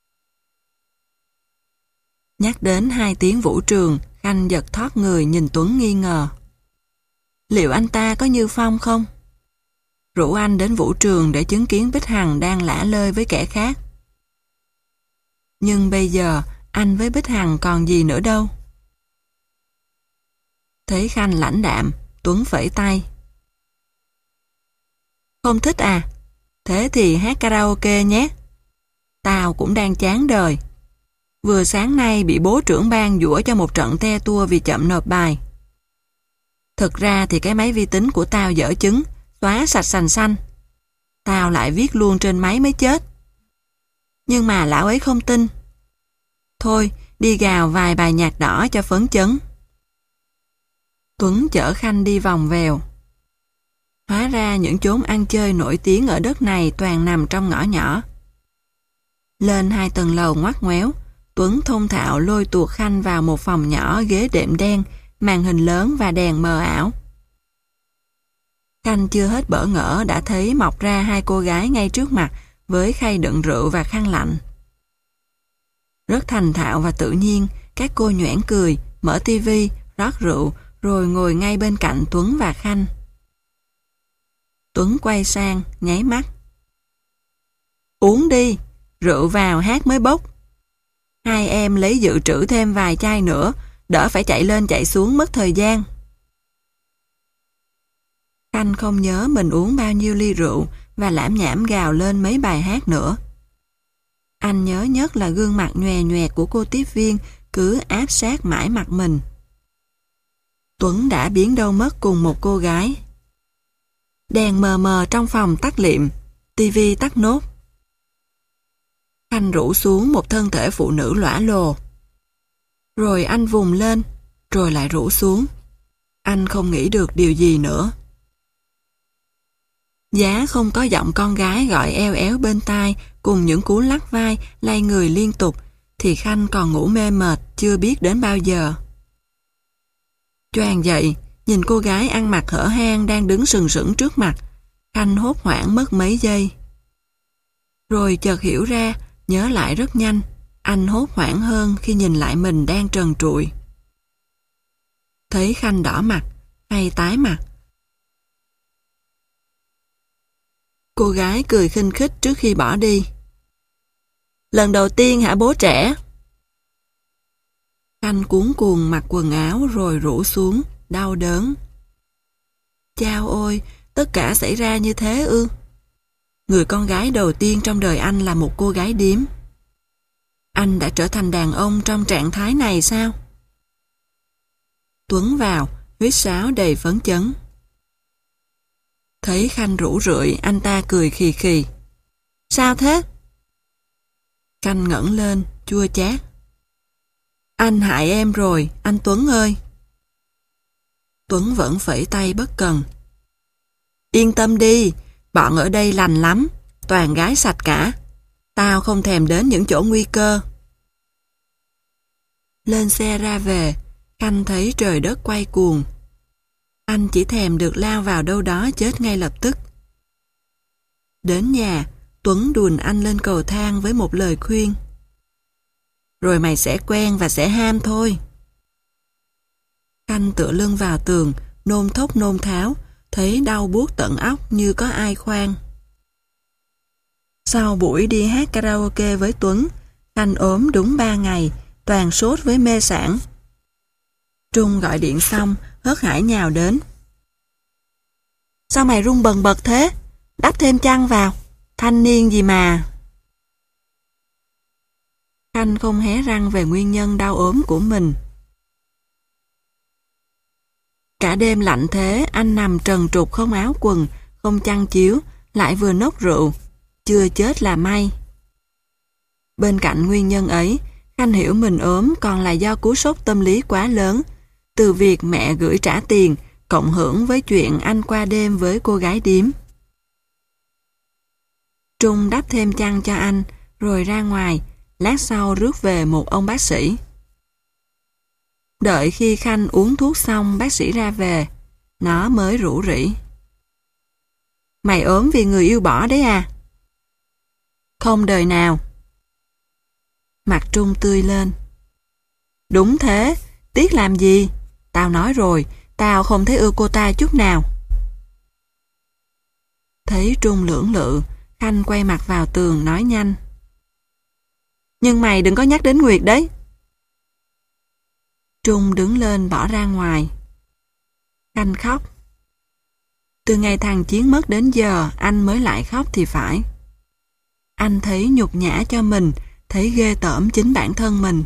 Nhắc đến hai tiếng vũ trường, Khanh giật thót người nhìn Tuấn nghi ngờ. Liệu anh ta có như Phong không? Rủ anh đến vũ trường để chứng kiến Bích Hằng đang lả lơi với kẻ khác. Nhưng bây giờ, anh với Bích Hằng còn gì nữa đâu. Thấy Khanh lãnh đạm, Tuấn phẩy tay. Không thích à? Thế thì hát karaoke nhé. Tao cũng đang chán đời. Vừa sáng nay bị bố trưởng ban giũa cho một trận te tua vì chậm nộp bài. Thực ra thì cái máy vi tính của tao dở chứng, xóa sạch sành xanh. Tao lại viết luôn trên máy mới chết. Nhưng mà lão ấy không tin. Thôi, đi gào vài bài nhạc đỏ cho phấn chấn. Tuấn chở Khanh đi vòng vèo. Hóa ra những chốn ăn chơi nổi tiếng ở đất này toàn nằm trong ngõ nhỏ. Lên hai tầng lầu ngoắt ngoéo, Tuấn thông thạo lôi tuột Khanh vào một phòng nhỏ ghế đệm đen, màn hình lớn và đèn mờ ảo. Khanh chưa hết bỡ ngỡ đã thấy mọc ra hai cô gái ngay trước mặt với khay đựng rượu và khăn lạnh. Rất thành thạo và tự nhiên, các cô nhoẻn cười, mở tivi, rót rượu, rồi ngồi ngay bên cạnh Tuấn và Khanh. Tuấn quay sang, nháy mắt. Uống đi, rượu vào hát mới bốc. Hai em lấy dự trữ thêm vài chai nữa, đỡ phải chạy lên chạy xuống mất thời gian. Khanh không nhớ mình uống bao nhiêu ly rượu và lảm nhảm gào lên mấy bài hát nữa. Anh nhớ nhất là gương mặt nhòe nhòe của cô tiếp viên cứ áp sát mãi mặt mình. Tuấn đã biến đâu mất cùng một cô gái. Đèn mờ mờ trong phòng tắt liệm, tivi tắt nốt. Khanh rủ xuống một thân thể phụ nữ lõa lồ. Rồi anh vùng lên, rồi lại rủ xuống. Anh không nghĩ được điều gì nữa. Giá không có giọng con gái gọi eo éo bên tai cùng những cú lắc vai, lay người liên tục, thì Khanh còn ngủ mê mệt chưa biết đến bao giờ. Choàng dậy, nhìn cô gái ăn mặc hở hang đang đứng sừng sững trước mặt, Khanh hốt hoảng mất mấy giây. Rồi chợt hiểu ra, nhớ lại rất nhanh, anh hốt hoảng hơn khi nhìn lại mình đang trần trụi. Thấy Khanh đỏ mặt, hay tái mặt. Cô gái cười khinh khích trước khi bỏ đi. Lần đầu tiên hả bố trẻ? Khanh cuống cuồng mặc quần áo rồi rũ xuống, đau đớn. Chao ôi, tất cả xảy ra như thế ư? Người con gái đầu tiên trong đời anh là một cô gái điếm. Anh đã trở thành đàn ông trong trạng thái này sao? Tuấn vào, huýt sáo đầy phấn chấn. Thấy Khanh rũ rượi, anh ta cười khì khì. Sao thế? Khanh ngẩng lên, chua chát. Anh hại em rồi, anh Tuấn ơi. Tuấn vẫn phẩy tay bất cần. Yên tâm đi, bọn ở đây lành lắm, toàn gái sạch cả. Tao không thèm đến những chỗ nguy cơ. Lên xe ra về, Khanh thấy trời đất quay cuồng. Anh chỉ thèm được lao vào đâu đó chết ngay lập tức. Đến nhà, Tuấn đùn anh lên cầu thang với một lời khuyên. Rồi mày sẽ quen và sẽ ham thôi. Khanh tựa lưng vào tường, nôn thốc nôn tháo, thấy đau buốt tận óc như có ai khoan. Sau buổi đi hát karaoke với Tuấn, Khanh ốm đúng ba ngày, toàn sốt với mê sảng. Trung gọi điện xong, hớt hải nhào đến. Sao mày run bần bật thế? Đắp thêm chăn vào. Thanh niên gì mà. Khanh không hé răng về nguyên nhân đau ốm của mình. Cả đêm lạnh thế, anh nằm trần trụt không áo quần, không chăn chiếu, lại vừa nốc rượu. Chưa chết là may. Bên cạnh nguyên nhân ấy, Khanh hiểu mình ốm còn là do cú sốc tâm lý quá lớn, từ việc mẹ gửi trả tiền, cộng hưởng với chuyện anh qua đêm với cô gái điếm. Trung đắp thêm chăn cho anh, rồi ra ngoài, lát sau rước về một ông bác sĩ. Đợi khi Khanh uống thuốc xong bác sĩ ra về, nó mới rủ rỉ. Mày ốm vì người yêu bỏ đấy à? Không đời nào. Mặt Trung tươi lên. Đúng thế, tiếc làm gì? Tao nói rồi, tao không thấy ưa cô ta chút nào. Thấy Trung lưỡng lự, Khanh quay mặt vào tường nói nhanh. Nhưng mày đừng có nhắc đến Nguyệt đấy. Trung đứng lên bỏ ra ngoài. Khanh khóc. Từ ngày thằng Chiến mất đến giờ anh mới lại khóc thì phải. Anh thấy nhục nhã cho mình, thấy ghê tởm chính bản thân mình.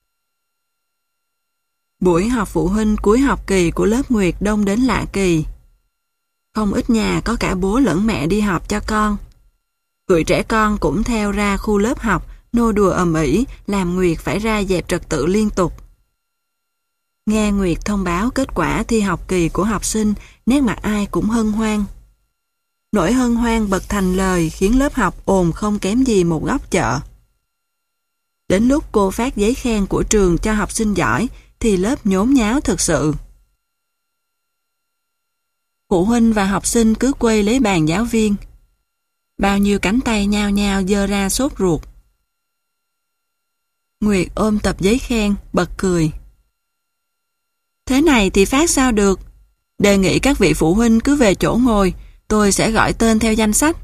Buổi họp phụ huynh cuối học kỳ của lớp Nguyệt đông đến lạ kỳ. Không ít nhà có cả bố lẫn mẹ đi họp cho con. Tụi trẻ con cũng theo ra khu lớp học, nô đùa ầm ĩ, làm Nguyệt phải ra dẹp trật tự liên tục. Nghe Nguyệt thông báo kết quả thi học kỳ của học sinh, nét mặt ai cũng hân hoan. Nỗi hân hoan bật thành lời khiến lớp học ồn không kém gì một góc chợ. Đến lúc cô phát giấy khen của trường cho học sinh giỏi, thì lớp nhốn nháo thực sự. Phụ huynh và học sinh cứ quây lấy bàn giáo viên. Bao nhiêu cánh tay nhao nhao giơ ra sốt ruột. Nguyệt ôm tập giấy khen, bật cười. Thế này thì phát sao được? Đề nghị các vị phụ huynh cứ về chỗ ngồi, tôi sẽ gọi tên theo danh sách.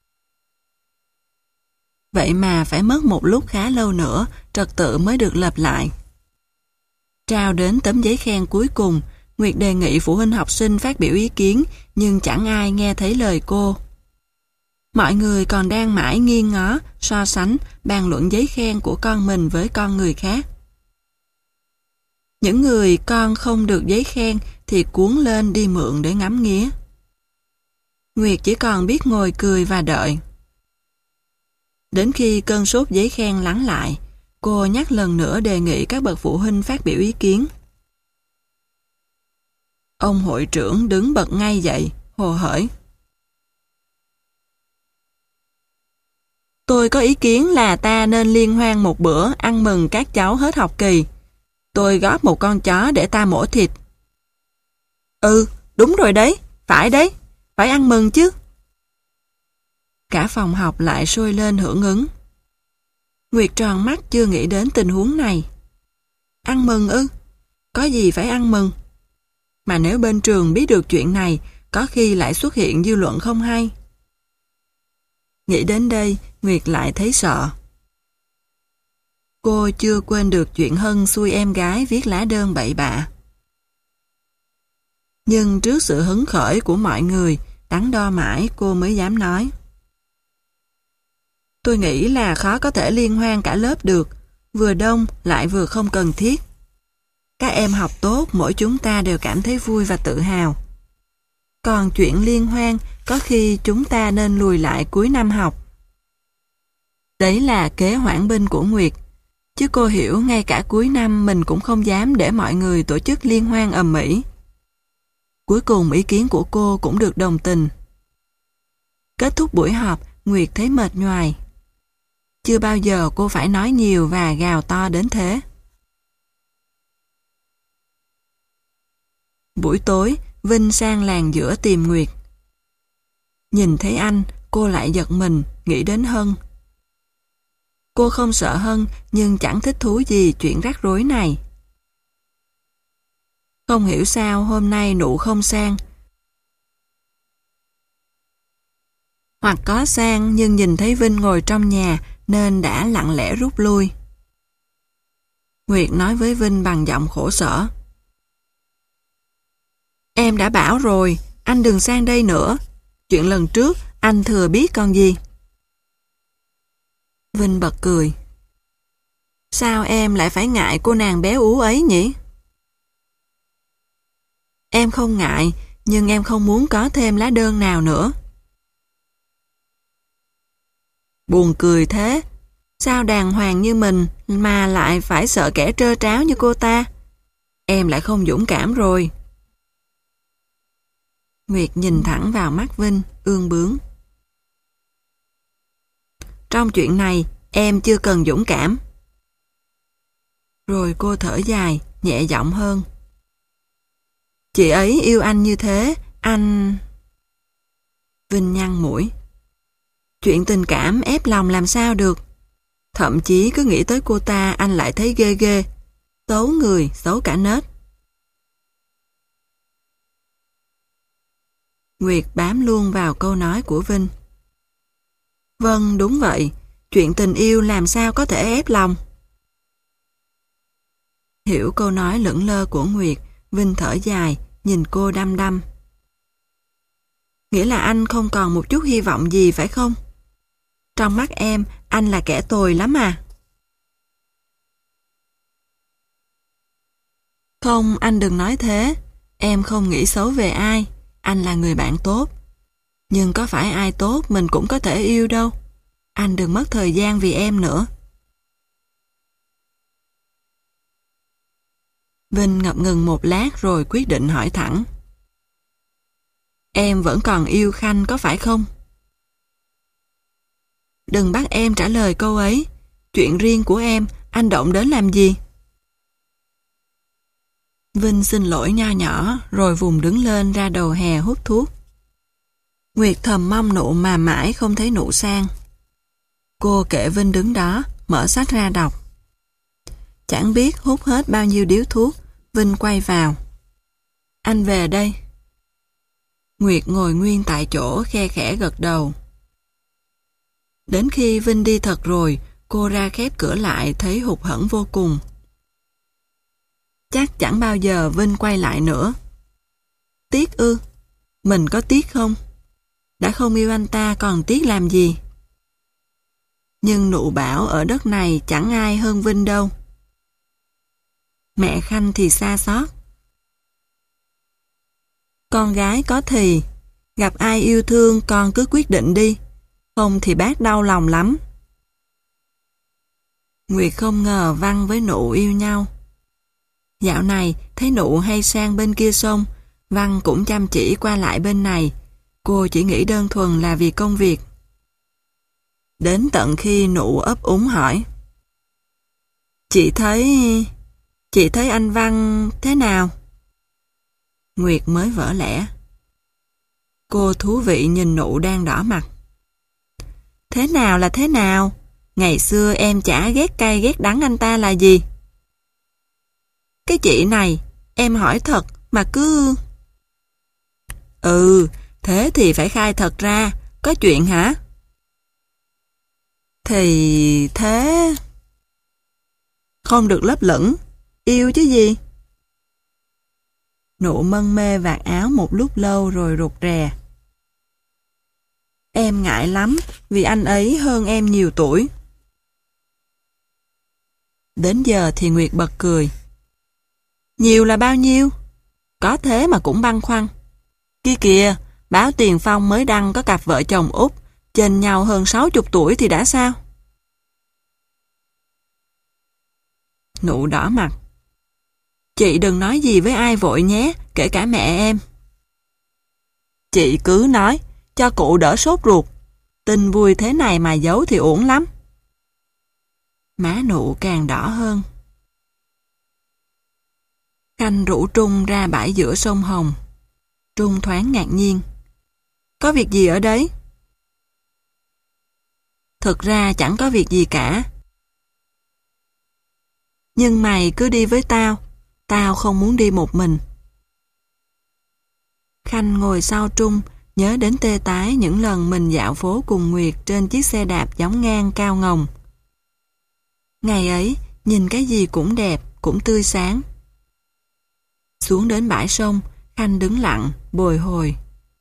Vậy mà phải mất một lúc khá lâu nữa, trật tự mới được lập lại. Trao đến tấm giấy khen cuối cùng, Nguyệt đề nghị phụ huynh học sinh phát biểu ý kiến, nhưng chẳng ai nghe thấy lời cô. Mọi người còn đang mãi nghiêng ngó, so sánh, bàn luận giấy khen của con mình với con người khác. Những người con không được giấy khen thì cuốn lên đi mượn để ngắm nghía. Nguyệt chỉ còn biết ngồi cười và đợi. Đến khi cơn sốt giấy khen lắng lại, cô nhắc lần nữa đề nghị các bậc phụ huynh phát biểu ý kiến. Ông hội trưởng đứng bật ngay dậy, hồ hởi. Tôi có ý kiến là ta nên liên hoan một bữa ăn mừng các cháu hết học kỳ. Tôi góp một con chó để ta mổ thịt. Ừ, đúng rồi đấy, phải đấy, phải ăn mừng chứ. Cả phòng học lại sôi lên hưởng ứng. Nguyệt tròn mắt chưa nghĩ đến tình huống này. Ăn mừng ư? Có gì phải ăn mừng? Mà nếu bên trường biết được chuyện này, có khi lại xuất hiện dư luận không hay. Nghĩ đến đây, Nguyệt lại thấy sợ. Cô chưa quên được chuyện Hân xui em gái viết lá đơn bậy bạ. Nhưng trước sự hứng khởi của mọi người, đắn đo mãi cô mới dám nói. Tôi nghĩ là khó có thể liên hoan cả lớp được, vừa đông lại vừa không cần thiết. Các em học tốt, mỗi chúng ta đều cảm thấy vui và tự hào. Còn chuyện liên hoan, có khi chúng ta nên lùi lại cuối năm học. Đấy là kế hoãn binh của Nguyệt. Chứ cô hiểu ngay cả cuối năm mình cũng không dám để mọi người tổ chức liên hoan ầm ĩ. Cuối cùng ý kiến của cô cũng được đồng tình. Kết thúc buổi họp, Nguyệt thấy mệt nhoài. Chưa bao giờ cô phải nói nhiều và gào to đến thế. Buổi tối, Vinh sang làng giữa tìm Nguyệt. Nhìn thấy anh, cô lại giật mình, nghĩ đến Hân. Cô không sợ Hân, nhưng chẳng thích thú gì chuyện rắc rối này. Không hiểu sao hôm nay Nụ không sang. Hoặc có sang nhưng nhìn thấy Vinh ngồi trong nhà nên đã lặng lẽ rút lui. Nguyệt nói với Vinh bằng giọng khổ sở. Em đã bảo rồi, anh đừng sang đây nữa. Chuyện lần trước anh thừa biết còn gì. Vinh bật cười. Sao em lại phải ngại cô nàng béo ú ấy nhỉ? Em không ngại, nhưng em không muốn có thêm lá đơn nào nữa. Buồn cười thế. Sao đàng hoàng như mình mà lại phải sợ kẻ trơ tráo như cô ta? Em lại không dũng cảm rồi. Nguyệt nhìn thẳng vào mắt Vinh, ương bướng. Trong chuyện này, em chưa cần dũng cảm. Rồi cô thở dài, nhẹ giọng hơn. Chị ấy yêu anh như thế, anh... Vinh nhăn mũi. Chuyện tình cảm ép lòng làm sao được. Thậm chí cứ nghĩ tới cô ta anh lại thấy ghê ghê. Xấu người, xấu cả nết. Nguyệt bám luôn vào câu nói của Vinh. Vâng, đúng vậy. Chuyện tình yêu làm sao có thể ép lòng. Hiểu câu nói lững lơ của Nguyệt, Vinh thở dài, nhìn cô đăm đăm. Nghĩa là anh không còn một chút hy vọng gì phải không? Trong mắt em, anh là kẻ tồi lắm à? Không, anh đừng nói thế. Em không nghĩ xấu về ai. Anh là người bạn tốt. Nhưng có phải ai tốt mình cũng có thể yêu đâu. Anh đừng mất thời gian vì em nữa. Vinh ngập ngừng một lát rồi quyết định hỏi thẳng. Em vẫn còn yêu Khanh có phải không? Đừng bắt em trả lời câu ấy. Chuyện riêng của em, anh động đến làm gì? Vinh xin lỗi nho nhỏ rồi vùng đứng lên ra đầu hè hút thuốc. Nguyệt thầm mong Nụ mà mãi không thấy Nụ sang. Cô kệ Vinh đứng đó, mở sách ra đọc. Chẳng biết hút hết bao nhiêu điếu thuốc, Vinh quay vào. Anh về đây. Nguyệt ngồi nguyên tại chỗ khe khẽ gật đầu. Đến khi Vinh đi thật rồi, cô ra khép cửa lại thấy hụt hẫng vô cùng. Chắc chẳng bao giờ Vinh quay lại nữa. Tiếc ư? Mình có tiếc không? Đã không yêu anh ta còn tiếc làm gì? Nhưng Nụ bảo ở đất này chẳng ai hơn Vinh đâu. Mẹ Khanh thì xa xót. Con gái có thì, gặp ai yêu thương con cứ quyết định đi, không thì bác đau lòng lắm. Nguyệt không ngờ Văn với Nụ yêu nhau. Dạo này thấy Nụ hay sang bên kia sông, Văn cũng chăm chỉ qua lại bên này, cô chỉ nghĩ đơn thuần là vì công việc. Đến tận khi Nụ ấp úng hỏi. Chị thấy... Chị thấy anh Văn thế nào? Nguyệt mới vỡ lẽ. Cô thú vị nhìn Nụ đang đỏ mặt. Thế nào là thế nào? Ngày xưa em chả ghét cay ghét đắng anh ta là gì? Cái chị này, em hỏi thật mà cứ... Ừ, thế thì phải khai thật ra, có chuyện hả? Thì thế... Không được lấp lửng, yêu chứ gì. Nụ mân mê vạt áo một lúc lâu rồi rụt rè. Em ngại lắm, vì anh ấy hơn em nhiều tuổi. Đến giờ thì Nguyệt bật cười. Nhiều là bao nhiêu? Có thế mà cũng băn khoăn. Kia kìa, báo Tiền Phong mới đăng có cặp vợ chồng Úc, chênh nhau hơn sáu chục tuổi thì đã sao? Nụ đỏ mặt. Chị đừng nói gì với ai vội nhé, kể cả mẹ em. Chị cứ nói, cho cụ đỡ sốt ruột. Tin vui thế này mà giấu thì uổng lắm. Má nụ càng đỏ hơn. Khanh rủ Trung ra bãi giữa sông Hồng. Trung thoáng ngạc nhiên. Có việc gì ở đấy? Thực ra chẳng có việc gì cả. Nhưng mày cứ đi với tao. Tao không muốn đi một mình. Khanh ngồi sau Trung, nhớ đến tê tái những lần mình dạo phố cùng Nguyệt trên chiếc xe đạp giống ngang cao ngồng. Ngày ấy, nhìn cái gì cũng đẹp, cũng tươi sáng. Xuống đến bãi sông, Khanh đứng lặng, bồi hồi.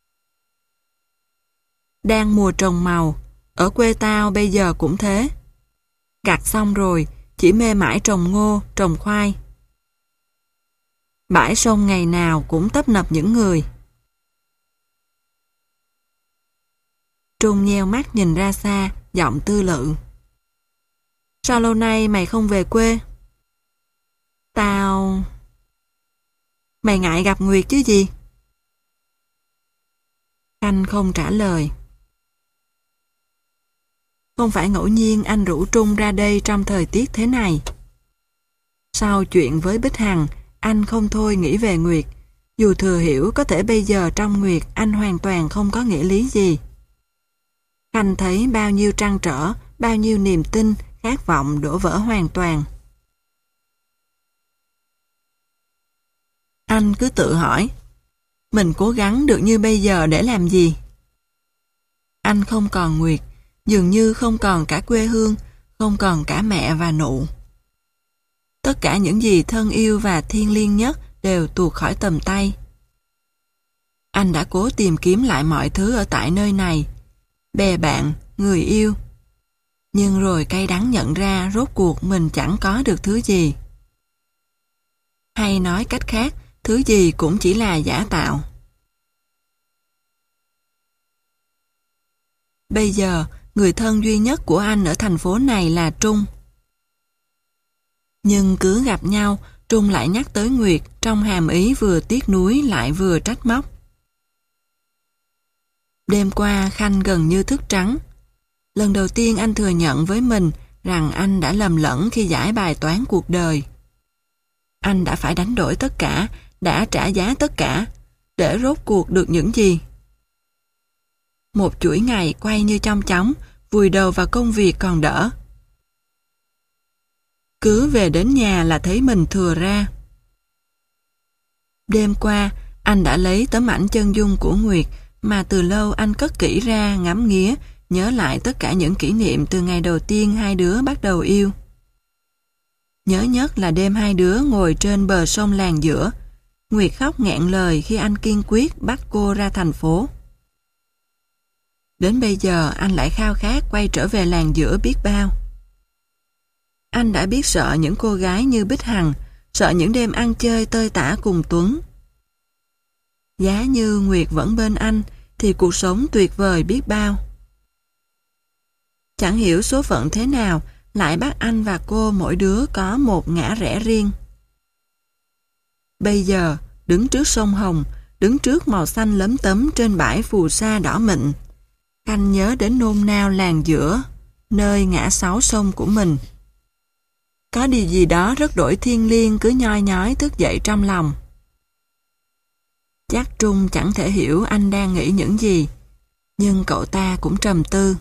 Đang mùa trồng màu, ở quê tao bây giờ cũng thế. Gặt xong rồi, chỉ mê mải trồng ngô, trồng khoai. Bãi sông ngày nào cũng tấp nập những người. Trung nheo mắt nhìn ra xa, giọng tư lự. Sao lâu nay mày không về quê? Tao... Mày ngại gặp Nguyệt chứ gì? Khanh không trả lời. Không phải ngẫu nhiên anh rủ Trung ra đây trong thời tiết thế này. Sau chuyện với Bích Hằng, anh không thôi nghĩ về Nguyệt, dù thừa hiểu có thể bây giờ trong Nguyệt anh hoàn toàn không có nghĩa lý gì. Khanh thấy bao nhiêu trăn trở, bao nhiêu niềm tin, khát vọng đổ vỡ hoàn toàn. Anh cứ tự hỏi, mình cố gắng được như bây giờ để làm gì? Anh không còn Nguyệt, dường như không còn cả quê hương, không còn cả mẹ và nụ. Tất cả những gì thân yêu và thiêng liêng nhất đều tuột khỏi tầm tay. Anh đã cố tìm kiếm lại mọi thứ ở tại nơi này, bè bạn, người yêu. Nhưng rồi cay đắng nhận ra rốt cuộc mình chẳng có được thứ gì. Hay nói cách khác, thứ gì cũng chỉ là giả tạo. Bây giờ, người thân duy nhất của anh ở thành phố này là Trung. Nhưng cứ gặp nhau, Trung lại nhắc tới Nguyệt trong hàm ý vừa tiếc nuối lại vừa trách móc. Đêm qua Khanh gần như thức trắng. Lần đầu tiên anh thừa nhận với mình rằng anh đã lầm lẫn khi giải bài toán cuộc đời. Anh đã phải đánh đổi tất cả, đã trả giá tất cả, để rốt cuộc được những gì? Một chuỗi ngày quay như chong chóng, vùi đầu vào công việc còn đỡ. Cứ về đến nhà là thấy mình thừa ra. Đêm qua, anh đã lấy tấm ảnh chân dung của Nguyệt mà từ lâu anh cất kỹ ra ngắm nghía, nhớ lại tất cả những kỷ niệm từ ngày đầu tiên hai đứa bắt đầu yêu. Nhớ nhất là đêm hai đứa ngồi trên bờ sông làng giữa. Nguyệt khóc nghẹn lời khi anh kiên quyết bắt cô ra thành phố. Đến bây giờ anh lại khao khát quay trở về làng giữa biết bao. Anh đã biết sợ những cô gái như Bích Hằng, sợ những đêm ăn chơi tơi tả cùng Tuấn. Giá như Nguyệt vẫn bên anh thì cuộc sống tuyệt vời biết bao. Chẳng hiểu số phận thế nào lại bắt anh và cô mỗi đứa có một ngã rẽ riêng. Bây giờ, đứng trước sông Hồng, đứng trước màu xanh lấm tấm trên bãi phù sa đỏ mịn, Khanh nhớ đến nôn nao làng giữa, nơi ngã sáu sông của mình. Có điều gì đó rất đổi thiêng liêng cứ nhoi nhói thức dậy trong lòng. Chắc Trung chẳng thể hiểu anh đang nghĩ những gì, nhưng cậu ta cũng trầm tư.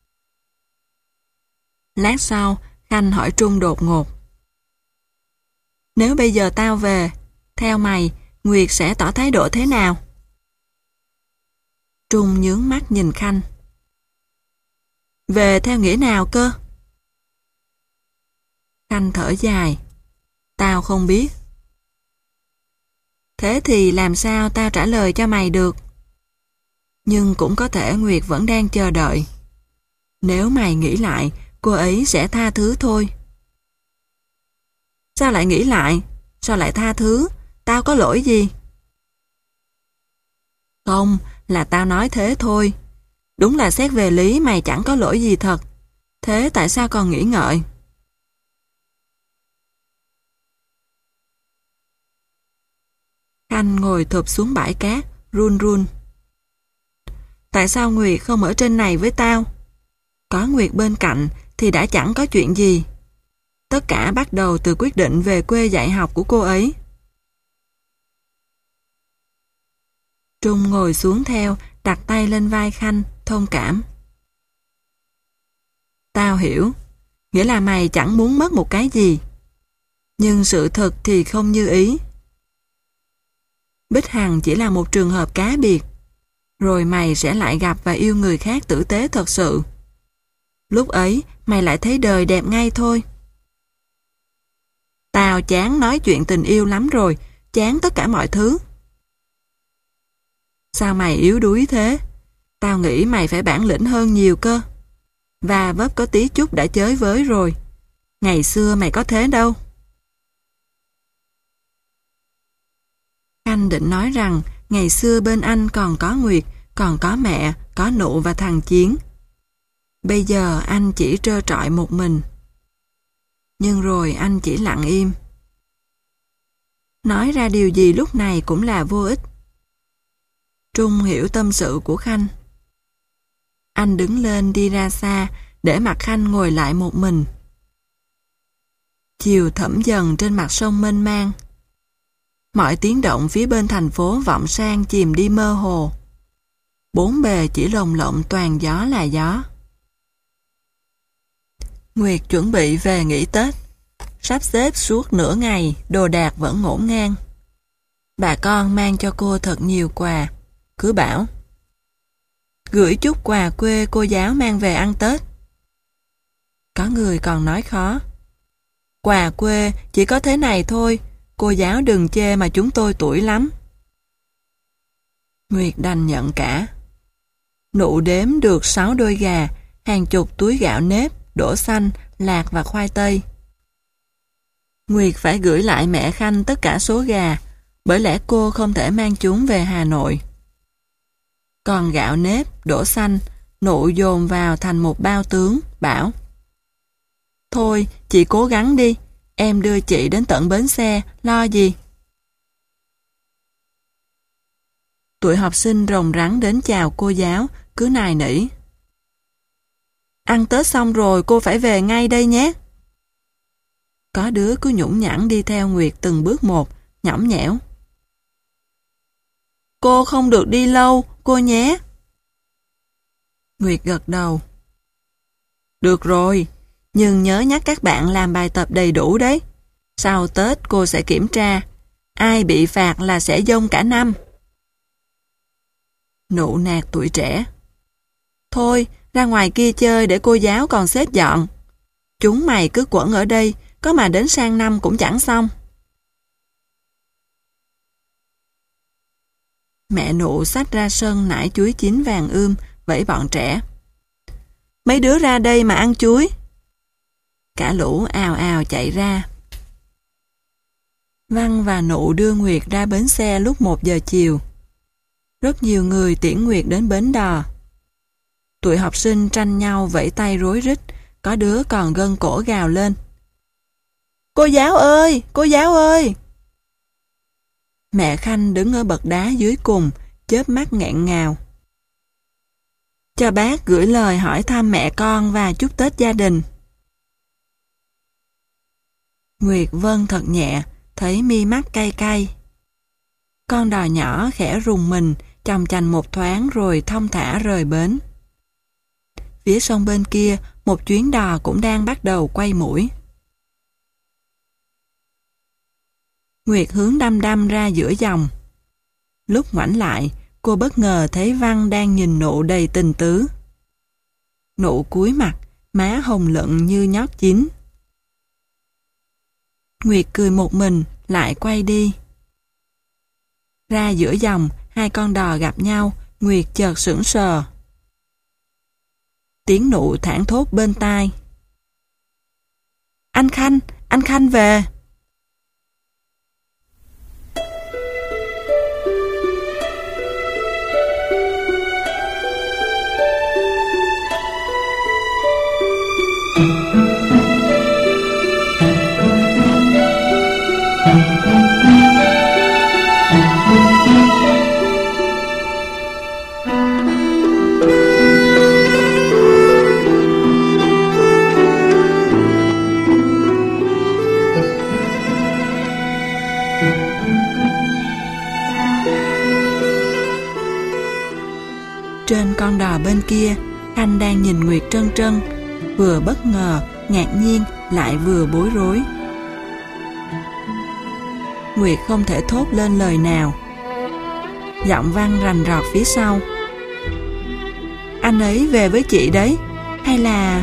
Lát sau, Khanh hỏi Trung đột ngột. Nếu bây giờ tao về, theo mày, Nguyệt sẽ tỏ thái độ thế nào? Trung nhướng mắt nhìn Khanh. Về theo nghĩa nào cơ? Khanh thở dài. Tao không biết. Thế thì làm sao tao trả lời cho mày được? Nhưng cũng có thể Nguyệt vẫn đang chờ đợi. Nếu mày nghĩ lại, cô ấy sẽ tha thứ thôi. Sao lại nghĩ lại? Sao lại tha thứ? Tao có lỗi gì? Không, là tao nói thế thôi. Đúng là xét về lý mày chẳng có lỗi gì thật. Thế tại sao còn nghĩ ngợi? Khanh ngồi thụp xuống bãi cát, run run. Tại sao Nguyệt không ở trên này với tao? Có Nguyệt bên cạnh thì đã chẳng có chuyện gì. Tất cả bắt đầu từ quyết định về quê dạy học của cô ấy. Trung ngồi xuống theo, đặt tay lên vai Khanh, thông cảm. Tao hiểu, nghĩa là mày chẳng muốn mất một cái gì. Nhưng sự thật thì không như ý. Bích Hằng chỉ là một trường hợp cá biệt. Rồi mày sẽ lại gặp và yêu người khác tử tế thật sự. Lúc ấy, mày lại thấy đời đẹp ngay thôi. Tao chán nói chuyện tình yêu lắm rồi, chán tất cả mọi thứ. Sao mày yếu đuối thế? Tao nghĩ mày phải bản lĩnh hơn nhiều cơ. Và vấp có tí chút đã chới với rồi. Ngày xưa mày có thế đâu. Anh định nói rằng ngày xưa bên anh còn có Nguyệt, còn có mẹ, có Nụ và thằng Chiến. Bây giờ anh chỉ trơ trọi một mình. Nhưng rồi anh chỉ lặng im. Nói ra điều gì lúc này cũng là vô ích. Trung hiểu tâm sự của Khanh. Anh đứng lên đi ra xa để mặc Khanh ngồi lại một mình. Chiều thẫm dần trên mặt sông mênh mang. Mọi tiếng động phía bên thành phố vọng sang chìm đi mơ hồ. Bốn bề chỉ lồng lộng toàn gió là gió. Nguyệt chuẩn bị về nghỉ Tết. Sắp xếp suốt nửa ngày, đồ đạc vẫn ngổn ngang. Bà con mang cho cô thật nhiều quà. Cứ bảo gửi chút quà quê cô giáo mang về ăn Tết. Có người còn nói khó. Quà quê chỉ có thế này thôi, cô giáo đừng chê mà chúng tôi tuổi lắm. Nguyệt đành nhận cả. Nụ đếm được sáu đôi gà, hàng chục túi gạo nếp, đỗ xanh, lạc và khoai tây. Nguyệt phải gửi lại mẹ Khanh tất cả số gà, bởi lẽ cô không thể mang chúng về Hà Nội. Còn gạo nếp, đỗ xanh, Nụ dồn vào thành một bao tướng, bảo: Thôi, chị cố gắng đi, em đưa chị đến tận bến xe, lo gì? Tụi học sinh rồng rắn đến chào cô giáo, cứ nài nỉ. Ăn Tết xong rồi cô phải về ngay đây nhé. Có đứa cứ nhũng nhãn đi theo Nguyệt từng bước một, nhõng nhẽo. Cô không được đi lâu, cô nhé. Nguyệt gật đầu. Được rồi, nhưng nhớ nhắc các bạn làm bài tập đầy đủ đấy. Sau Tết cô sẽ kiểm tra. Ai bị phạt là sẽ dông cả năm. Nụ nạt tuổi trẻ. Thôi, ra ngoài kia chơi để cô giáo còn xếp dọn. Chúng mày cứ quẩn ở đây, có mà đến sang năm cũng chẳng xong. Mẹ Nụ xách ra sân nải chuối chín vàng ươm, vẫy bọn trẻ. Mấy đứa ra đây mà ăn chuối. Cả lũ ào ào chạy ra. Văn và Nụ đưa Nguyệt ra bến xe lúc một giờ chiều. Rất nhiều người tiễn Nguyệt đến bến đò. Tụi học sinh tranh nhau vẫy tay rối rít, có đứa còn gân cổ gào lên. Cô giáo ơi! Cô giáo ơi! Mẹ Khanh đứng ở bậc đá dưới cùng, chớp mắt nghẹn ngào. Cho bác gửi lời hỏi thăm mẹ con và chúc Tết gia đình. Nguyệt vâng thật nhẹ, thấy mi mắt cay cay. Con đò nhỏ khẽ rùng mình, chòng chành một thoáng rồi thong thả rời bến. Phía sông bên kia, một chuyến đò cũng đang bắt đầu quay mũi. Nguyệt hướng đăm đăm ra giữa dòng. Lúc ngoảnh lại, cô bất ngờ thấy Văn đang nhìn Nụ đầy tình tứ. Nụ cúi mặt, má hồng lựng như nhót chín. Nguyệt cười một mình, lại quay đi. Ra giữa dòng, hai con đò gặp nhau, Nguyệt chợt sững sờ. Tiếng Nụ thảng thốt bên tai. Anh Khanh, anh Khanh về. Trên con đò bên kia, Khanh đang nhìn Nguyệt trân trân, vừa bất ngờ, ngạc nhiên, lại vừa bối rối. Nguyệt không thể thốt lên lời nào. Giọng vang rành rọt phía sau. Anh ấy về với chị đấy, hay là...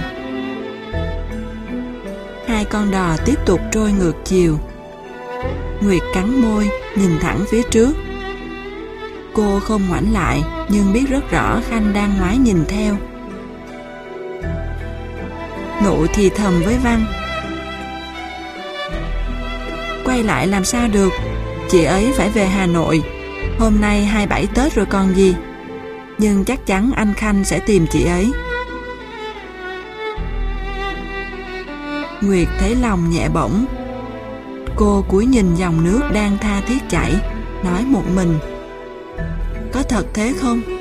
Hai con đò tiếp tục trôi ngược chiều. Nguyệt cắn môi, nhìn thẳng phía trước. Cô không ngoảnh lại, nhưng biết rất rõ Khanh đang ngoái nhìn theo. Nụ thì thầm với Văn. Quay lại làm sao được, chị ấy phải về Hà Nội. Hôm nay hai mươi bảy Tết rồi còn gì. Nhưng chắc chắn anh Khanh sẽ tìm chị ấy. Nguyệt thấy lòng nhẹ bỗng. Cô cúi nhìn dòng nước đang tha thiết chảy, nói một mình. Có thật thế không?